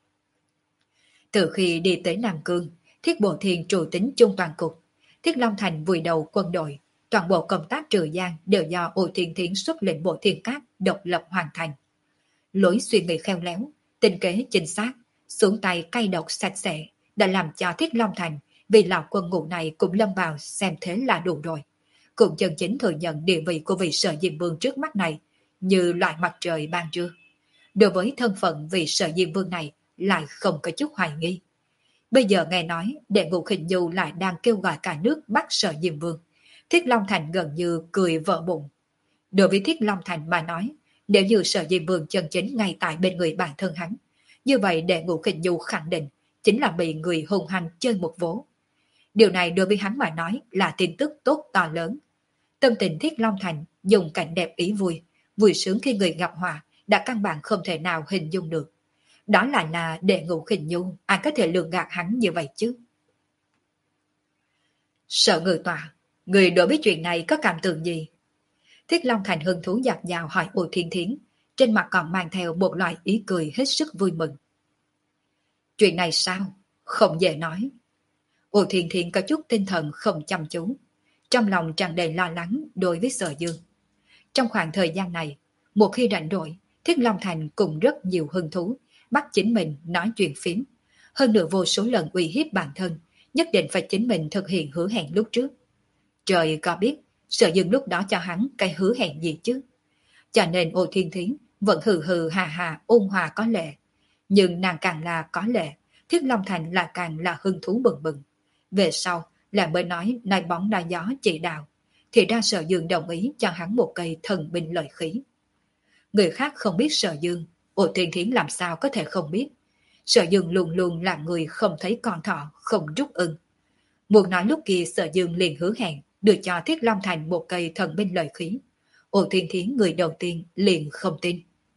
Từ khi đi tới Nam Cương, Thiết Bộ Thiên trụ tính chung toàn cục, Thiết Long Thành vùi đầu quân đội, toàn bộ công tác trừ gian đều do Ô Thiên Thiến xuất lệnh Bộ Thiên Cát độc lập hoàn thành. Lối suy nghĩ khéo léo, tinh kế chính xác, xuống tay cay độc sạch sẽ, đã làm cho Thiết Long Thành vì lão quân ngũ này cũng lâm vào xem thế là đủ rồi. Cũng chân chính thừa nhận địa vị của vị Sở Diêm Vương trước mắt này như loại mặt trời ban trưa. Đối với thân phận vị Sở Diêm Vương này lại không có chút hoài nghi. Bây giờ nghe nói đệ ngũ Khinh Nhu lại đang kêu gọi cả nước bắt Sở Diêm Vương, Thiết Long Thành gần như cười vỡ bụng. Đối với Thiết Long Thành mà nói, nếu như Sở Diêm Vương chân chính ngay tại bên người bản thân hắn, như vậy đệ ngũ Khinh Nhu khẳng định chính là bị người hung hăng chơi một vố. Điều này đối với hắn mà nói là tin tức tốt to lớn. Tâm tình Thiết Long Thành dùng cảnh đẹp ý vui, vui sướng khi người gặp họa đã căn bản không thể nào hình dung được. Đó là là đệ ngũ Khinh Nhu, ai có thể lường gạt hắn như vậy chứ? Sở Ngự Tọa, người đối với chuyện này có cảm tưởng gì? Thiết Long Thành hứng thú dạt dào hỏi Ô Thiên Thiến, trên mặt còn mang theo một loại ý cười hết sức vui mừng. Chuyện này sao? Không dễ nói. Ô Thiên Thiến có chút tinh thần không chăm chú, trong lòng tràn đầy lo lắng đối với Sở Dương. Trong khoảng thời gian này, một khi rảnh rỗi, Thiết Long Thành cùng rất nhiều hứng thú, bắt chính mình nói chuyện phím. Hơn nữa vô số lần uy hiếp bản thân, nhất định phải chính mình thực hiện hứa hẹn lúc trước. Trời có biết, Sở Dương lúc đó cho hắn cái hứa hẹn gì chứ? Cho nên Ô Thiên Thiến vẫn hừ hừ hà hà ôn hòa có lệ. Nhưng nàng càng là có lệ, Thiết Long Thành là càng là hứng thú bừng bừng. Về sau, là mới nói nói bóng nói gió chỉ đạo, thì ra Sở Dương đồng ý cho hắn một cây thần binh lợi khí. Người khác không biết Sở Dương, Ô Thiên Thiến làm sao có thể không biết. Sở Dương luôn luôn là người không thấy con thỏ, không rút ưng. Muốn nói lúc kia Sở Dương liền hứa hẹn đưa cho Thiết Long Thành một cây thần binh lợi khí. Ô Thiên Thiến người đầu tiên liền không tin.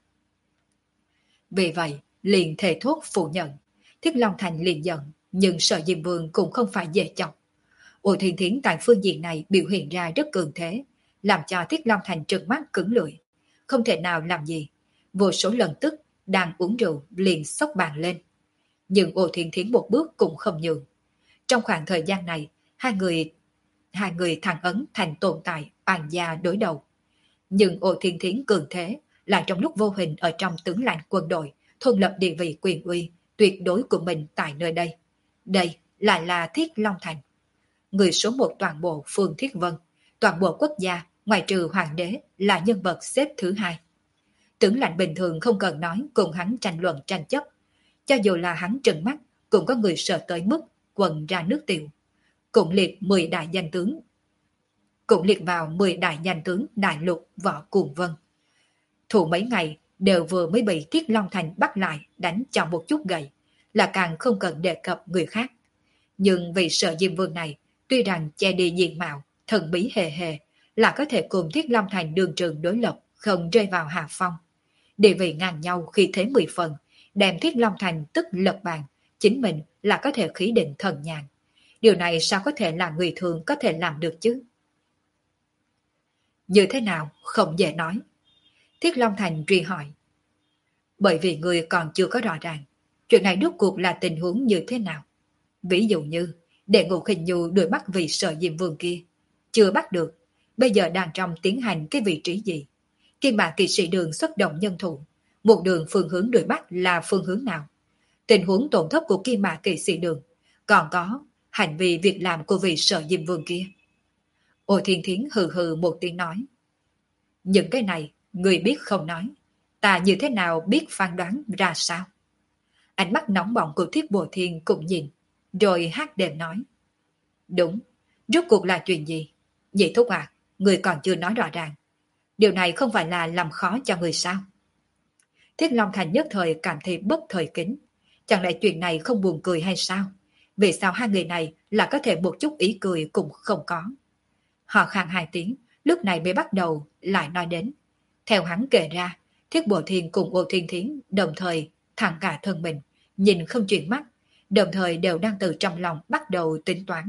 Vì vậy, liền thề thốt phủ nhận. Thiết Long Thành liền giận, nhưng Sở Diêm Vương cũng không phải dễ chọc. Ô Thiên Thiến tại phương diện này biểu hiện ra rất cường thế, làm cho Thiết Long Thành trừng mắt cứng lưỡi, không thể nào làm gì. Vô số lần tức, đang uống rượu liền xốc bàn lên. Nhưng Ô Thiên Thiến một bước cũng không nhường. Trong khoảng thời gian này, hai người hai người thằng ấn thành tồn tại oan gia đối đầu. Nhưng Ô Thiên Thiến cường thế là trong lúc vô hình ở trong tướng lãnh quân đội, thuần lập địa vị quyền uy tuyệt đối của mình tại nơi đây. Đây lại là Thiết Long Thành. Người số một toàn bộ Phương Thiết Vân, toàn bộ quốc gia, ngoài trừ hoàng đế, là nhân vật xếp thứ hai. Tướng lãnh bình thường không cần nói cùng hắn tranh luận tranh chấp. Cho dù là hắn trừng mắt, cũng có người sợ tới mức quần ra nước tiểu. cũng liệt mười đại danh tướng, cũng liệt vào mười đại danh tướng đại lục võ cuồng vân. Thủ mấy ngày đều vừa mới bị Thiết Long Thành bắt lại đánh cho một chút gậy, là càng không cần đề cập người khác. Nhưng vì sợ Diêm Vương này, tuy rằng che đi diện mạo, thần bí hề hề, là có thể cùng Thiết Long Thành đường trường đối lập, không rơi vào hạ phong. Địa vị ngang nhau khi thế mười phần, đem Thiết Long Thành tức lật bàn, chính mình là có thể khí định thần nhàn. Điều này sao có thể là người thường có thể làm được chứ? Như thế nào không dễ nói. Thiết Long Thành truy hỏi. Bởi vì người còn chưa có rõ ràng, chuyện này rốt cuộc là tình huống như thế nào. Ví dụ như, đệ ngũ Khinh Nhu đuổi bắt vị Sở Diêm Vương kia, chưa bắt được, bây giờ đang trong tiến hành cái vị trí gì? Kim Mã Kỵ Sĩ Đường xuất động nhân thủ, một đường phương hướng đuổi bắt là phương hướng nào? Tình huống tổn thất của Kim Mã Kỵ Sĩ Đường, còn có hành vi việc làm của vị Sở Diêm Vương kia. Ô Thiên Thiến hừ hừ một tiếng nói. Những cái này, người biết không nói, ta như thế nào biết phán đoán ra sao? Ánh mắt nóng bỏng của Thiết Bồ Thiên cũng nhìn, rồi hát đệm nói. Đúng, rốt cuộc là chuyện gì? Nhị thúc à, người còn chưa nói rõ ràng. Điều này không phải là làm khó cho người sao? Thiết Long Thành nhất thời cảm thấy bất thời kính. Chẳng lẽ chuyện này không buồn cười hay sao? Vì sao hai người này là có thể một chút ý cười cũng không có? Họ khang hai tiếng, lúc này mới bắt đầu lại nói đến. Theo hắn kể ra, Thiết Bộ Thiên cùng Ô Thiên Thiến đồng thời thẳng cả thân mình, nhìn không chuyển mắt, đồng thời đều đang từ trong lòng bắt đầu tính toán.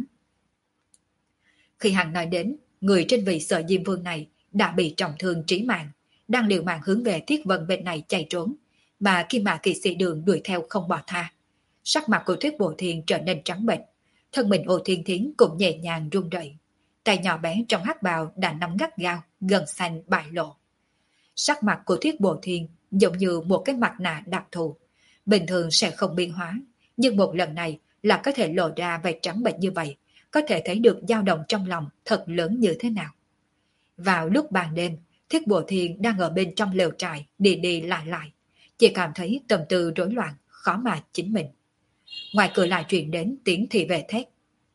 Khi hắn nói đến, người trên vị Sở Diêm Vương này đã bị trọng thương trí mạng, đang liều mạng hướng về Thiết Vân bên này chạy trốn, mà Kim Mã Kỵ Sĩ Đường đuổi theo không bỏ tha. Sắc mặt của Thiết Bộ Thiên trở nên trắng bệch, thân mình Ô Thiên Thiến cũng nhẹ nhàng run rẩy, tay nhỏ bé trong hắc bào đã nắm gắt gao, gần xanh bại lộ. Sắc mặt của Thiết Bộ Thiên giống như một cái mặt nạ đặc thù, bình thường sẽ không biến hóa, nhưng một lần này là có thể lộ ra vẻ trắng bệch như vậy, có thể thấy được dao động trong lòng thật lớn như thế nào. Vào lúc ban đêm, Thiết Bộ Thiên đang ở bên trong lều trại đi đi lại lại, chỉ cảm thấy tâm tư rối loạn, khó mà chính mình. Ngoài cửa lại truyền đến tiếng thị vệ thét.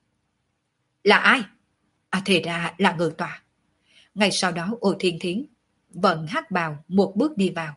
Là ai? À thì ra là Ngự Tọa. Ngay sau đó Ô Thiên Thiến vận hắc bào một bước đi vào.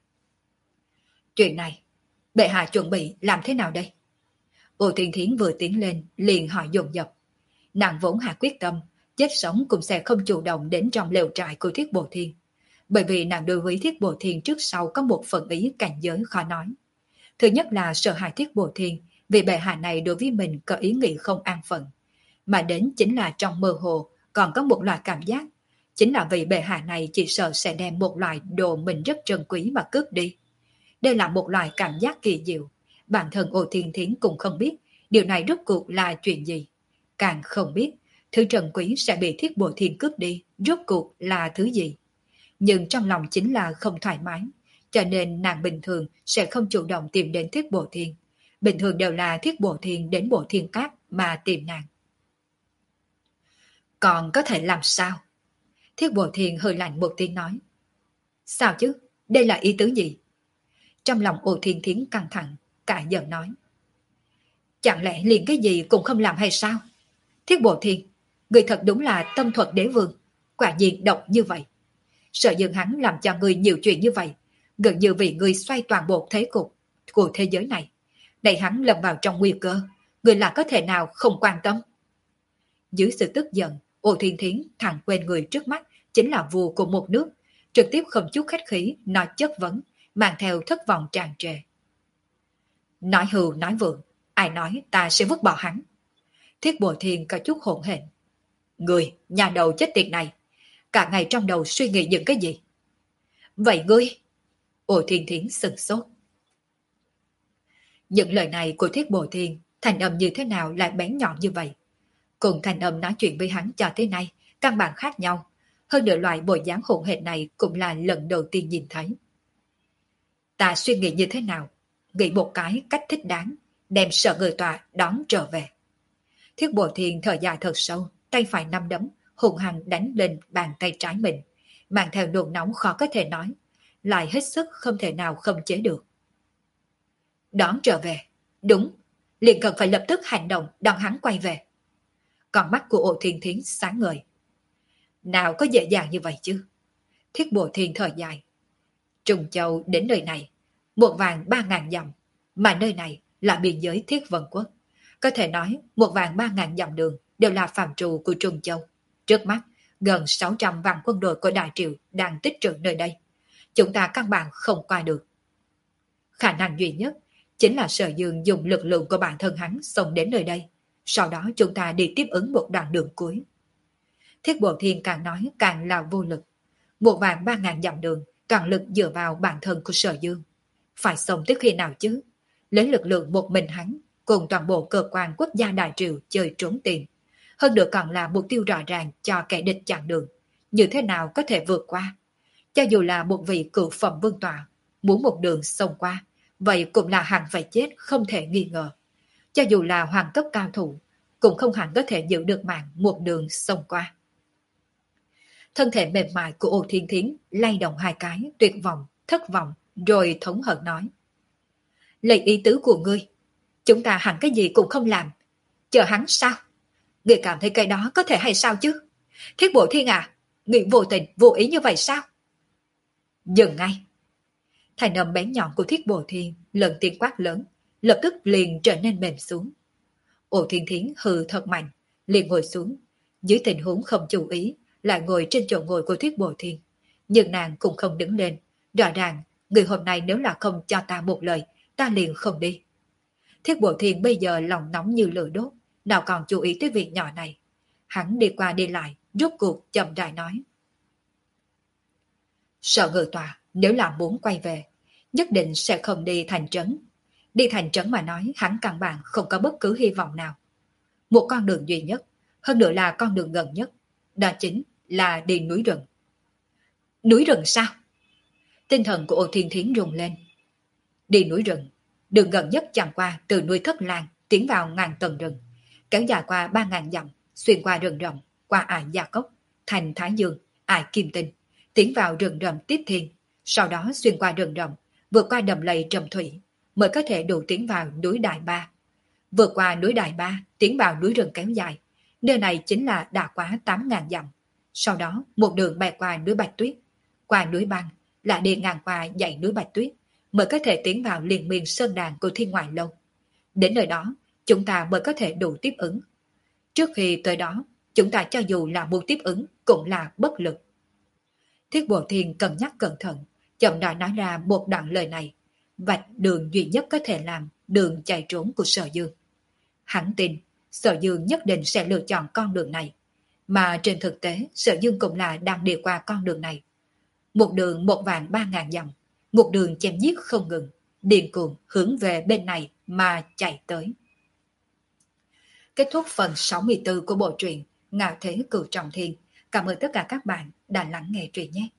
Chuyện này, bệ hạ chuẩn bị làm thế nào đây? Ô Thiên Thiến vừa tiến lên liền hỏi dồn dập. Nàng vốn hạ quyết tâm, chết sống cũng sẽ không chủ động đến trong lều trại của Thiết Bồ Thiên. Bởi vì nàng đối với Thiết Bồ Thiên trước sau có một phần ý cảnh giới khó nói. Thứ nhất là sợ hãi Thiết Bồ Thiên, vì bệ hạ này đối với mình có ý nghĩ không an phận. Mà đến chính là trong mơ hồ còn có một loại cảm giác, chính là vì bệ hạ này chỉ sợ sẽ đem một loại đồ mình rất trân quý mà cướp đi. Đây là một loại cảm giác kỳ diệu, bản thân Ô Thiên Thiến cũng không biết điều này rốt cuộc là chuyện gì. Càng không biết thứ trân quý sẽ bị Thiết Bồ Thiên cướp đi rốt cuộc là thứ gì. Nhưng trong lòng chính là không thoải mái, cho nên nàng bình thường sẽ không chủ động tìm đến Thiết Bồ Thiên. Bình thường đều là Thiết Bồ Thiên đến Bộ Thiên Cát mà tìm nàng. Còn có thể làm sao? Thiết Bồ Thiên hơi lạnh một tiếng nói. Sao chứ? Đây là ý tứ gì? Trong lòng Ô Thiên Thiến căng thẳng, cả giận nói. Chẳng lẽ liền cái gì cũng không làm hay sao? Thiết Bồ Thiên, người thật đúng là tâm thuật đế vương, quả nhiên độc như vậy. Sợ dường hắn làm cho người nhiều chuyện như vậy, gần như vì người xoay toàn bộ thế cục của thế giới này. Đẩy hắn lâm vào trong nguy cơ, người là có thể nào không quan tâm? Dưới sự tức giận, Ô Thiên Thiến thẳng quên người trước mắt chính là vua của một nước, trực tiếp không chút khách khí nói chất vấn, mang theo thất vọng tràn trề. Nói hưu nói vượng, ai nói ta sẽ vứt bỏ hắn? Thiết Bồ Thiên có chút hỗn hển. Người, nhà đầu chết tiệt này, cả ngày trong đầu suy nghĩ những cái gì? Vậy ngươi? Ô Thiên Thiến sừng sốt. Những lời này của Thiết Bồ Thiên, thành âm như thế nào lại bén nhọn như vậy? Cùng thành âm nói chuyện với hắn cho thế này, căn bản khác nhau. Hơn nữa loại bộ dáng hỗn hển này cũng là lần đầu tiên nhìn thấy. Ta suy nghĩ như thế nào? Nghĩ một cái cách thích đáng, đem Sở Người Tọa đón trở về. Thiết Bồ Thiên thở dài thật sâu, tay phải nắm đấm, hùng hăng đánh lên bàn tay trái mình, mang theo nôn nóng khó có thể nói, lại hết sức không thể nào không chế được. Đón trở về, đúng, liền cần phải lập tức hành động đón hắn quay về. con mắt của Ô Thiên Thiến sáng ngời. Nào có dễ dàng như vậy chứ? Thiết Bộ Thiên thở dài. Trùng Châu đến nơi này, một vàng ba ngàn dặm, mà nơi này là biên giới Thiết Vân Quốc. Có thể nói một vàng ba ngàn dặm đường đều là phạm trù của Trùng Châu. Trước mắt, gần sáu trăm vạn quân đội của Đại Triều đang tích trữ nơi đây. Chúng ta căn bản không qua được. Khả năng duy nhất chính là Sở Dương dùng lực lượng của bản thân hắn xông đến nơi đây. Sau đó chúng ta đi tiếp ứng một đoạn đường cuối. Thiết Bộ Thiên càng nói càng là vô lực. Một vạn ba ngàn dặm đường, toàn lực dựa vào bản thân của Sở Dương. Phải sống tới khi nào chứ? Lấy lực lượng một mình hắn, cùng toàn bộ cơ quan quốc gia Đại Triều chơi trốn tiền. Hơn nữa còn là mục tiêu rõ ràng cho kẻ địch chặn đường. Như thế nào có thể vượt qua? Cho dù là một vị cựu phẩm vương tọa, muốn một đường xông qua, vậy cũng là hẳn phải chết không thể nghi ngờ. Cho dù là hoàng cấp cao thủ, cũng không hẳn có thể giữ được mạng một đường xông qua. Thân thể mềm mại của Ô Thiên Thiến lay động hai cái, tuyệt vọng, thất vọng, rồi thống hận nói. Lấy ý tứ của ngươi, chúng ta hẳn cái gì cũng không làm. Chờ hắn sao? Ngươi cảm thấy cái đó có thể hay sao chứ? Thiết Bộ Thiên à, ngươi vô tình, vô ý như vậy sao? Dừng ngay. Thành âm bén nhọn của Thiết Bộ Thiên lần tiếng quát lớn, lập tức liền trở nên mềm xuống. Ô Thiên Thiến hừ thật mạnh, liền ngồi xuống. Dưới tình huống không chú ý, lại ngồi trên chỗ ngồi của Thiết Bộ Thiên. Nhưng nàng cũng không đứng lên. Rõ ràng, người hôm nay nếu là không cho ta một lời, ta liền không đi. Thiết Bộ Thiên bây giờ lòng nóng như lửa đốt, nào còn chú ý tới việc nhỏ này. Hắn đi qua đi lại, rốt cuộc chậm rãi nói. Sở Ngự Tòa nếu là muốn quay về, nhất định sẽ không đi thành trấn. Đi thành trấn mà nói hắn căn bản không có bất cứ hy vọng nào. Một con đường duy nhất, hơn nữa là con đường gần nhất, đó chính là đi núi rừng. Núi rừng sao? Tinh thần của Ô Thiên Thiến rùng lên. Đi núi rừng, đường gần nhất chẳng qua từ núi Thất Lan tiến vào ngàn tầng rừng, kéo dài qua ba ngàn dặm, xuyên qua rừng rộng, qua ải Gia Cốc, thành Thái Dương, ải Kim Tinh, tiến vào rừng rậm Tiếp Thiên, sau đó xuyên qua rừng rậm, vượt qua đầm lầy Trầm Thủy, mới có thể đủ tiến vào núi Đại Ba. Vượt qua núi Đại Ba, tiến vào núi rừng kéo dài, nơi này chính là đã quá tám ngàn dặm. Sau đó một đường bay qua núi Bạch Tuyết, qua núi Băng, lại đi ngang qua dãy núi Bạch Tuyết, mới có thể tiến vào liên miên sơn đàn của Thiên Ngoại Lâu. Đến nơi đó, chúng ta mới có thể đủ tiếp ứng. Trước khi tới đó, chúng ta cho dù là muốn tiếp ứng cũng là bất lực. Thiết Bộ Thiên cân nhắc cẩn thận, chậm rãi nói ra một đoạn lời này, vạch đường duy nhất có thể làm đường chạy trốn của Sở Dương. Hắn tin Sở Dương nhất định sẽ lựa chọn con đường này, mà trên thực tế Sở Dương cũng là đang đi qua con đường này. Một đường một vạn ba ngàn dặm, một đường chém giết không ngừng, điên cuồng hướng về bên này mà chạy tới. Kết thúc phần sáu mươi tư của bộ truyện Ngạo Thế Cửu Trọng Thiên. Cảm ơn tất cả các bạn đã lắng nghe truyện nhé.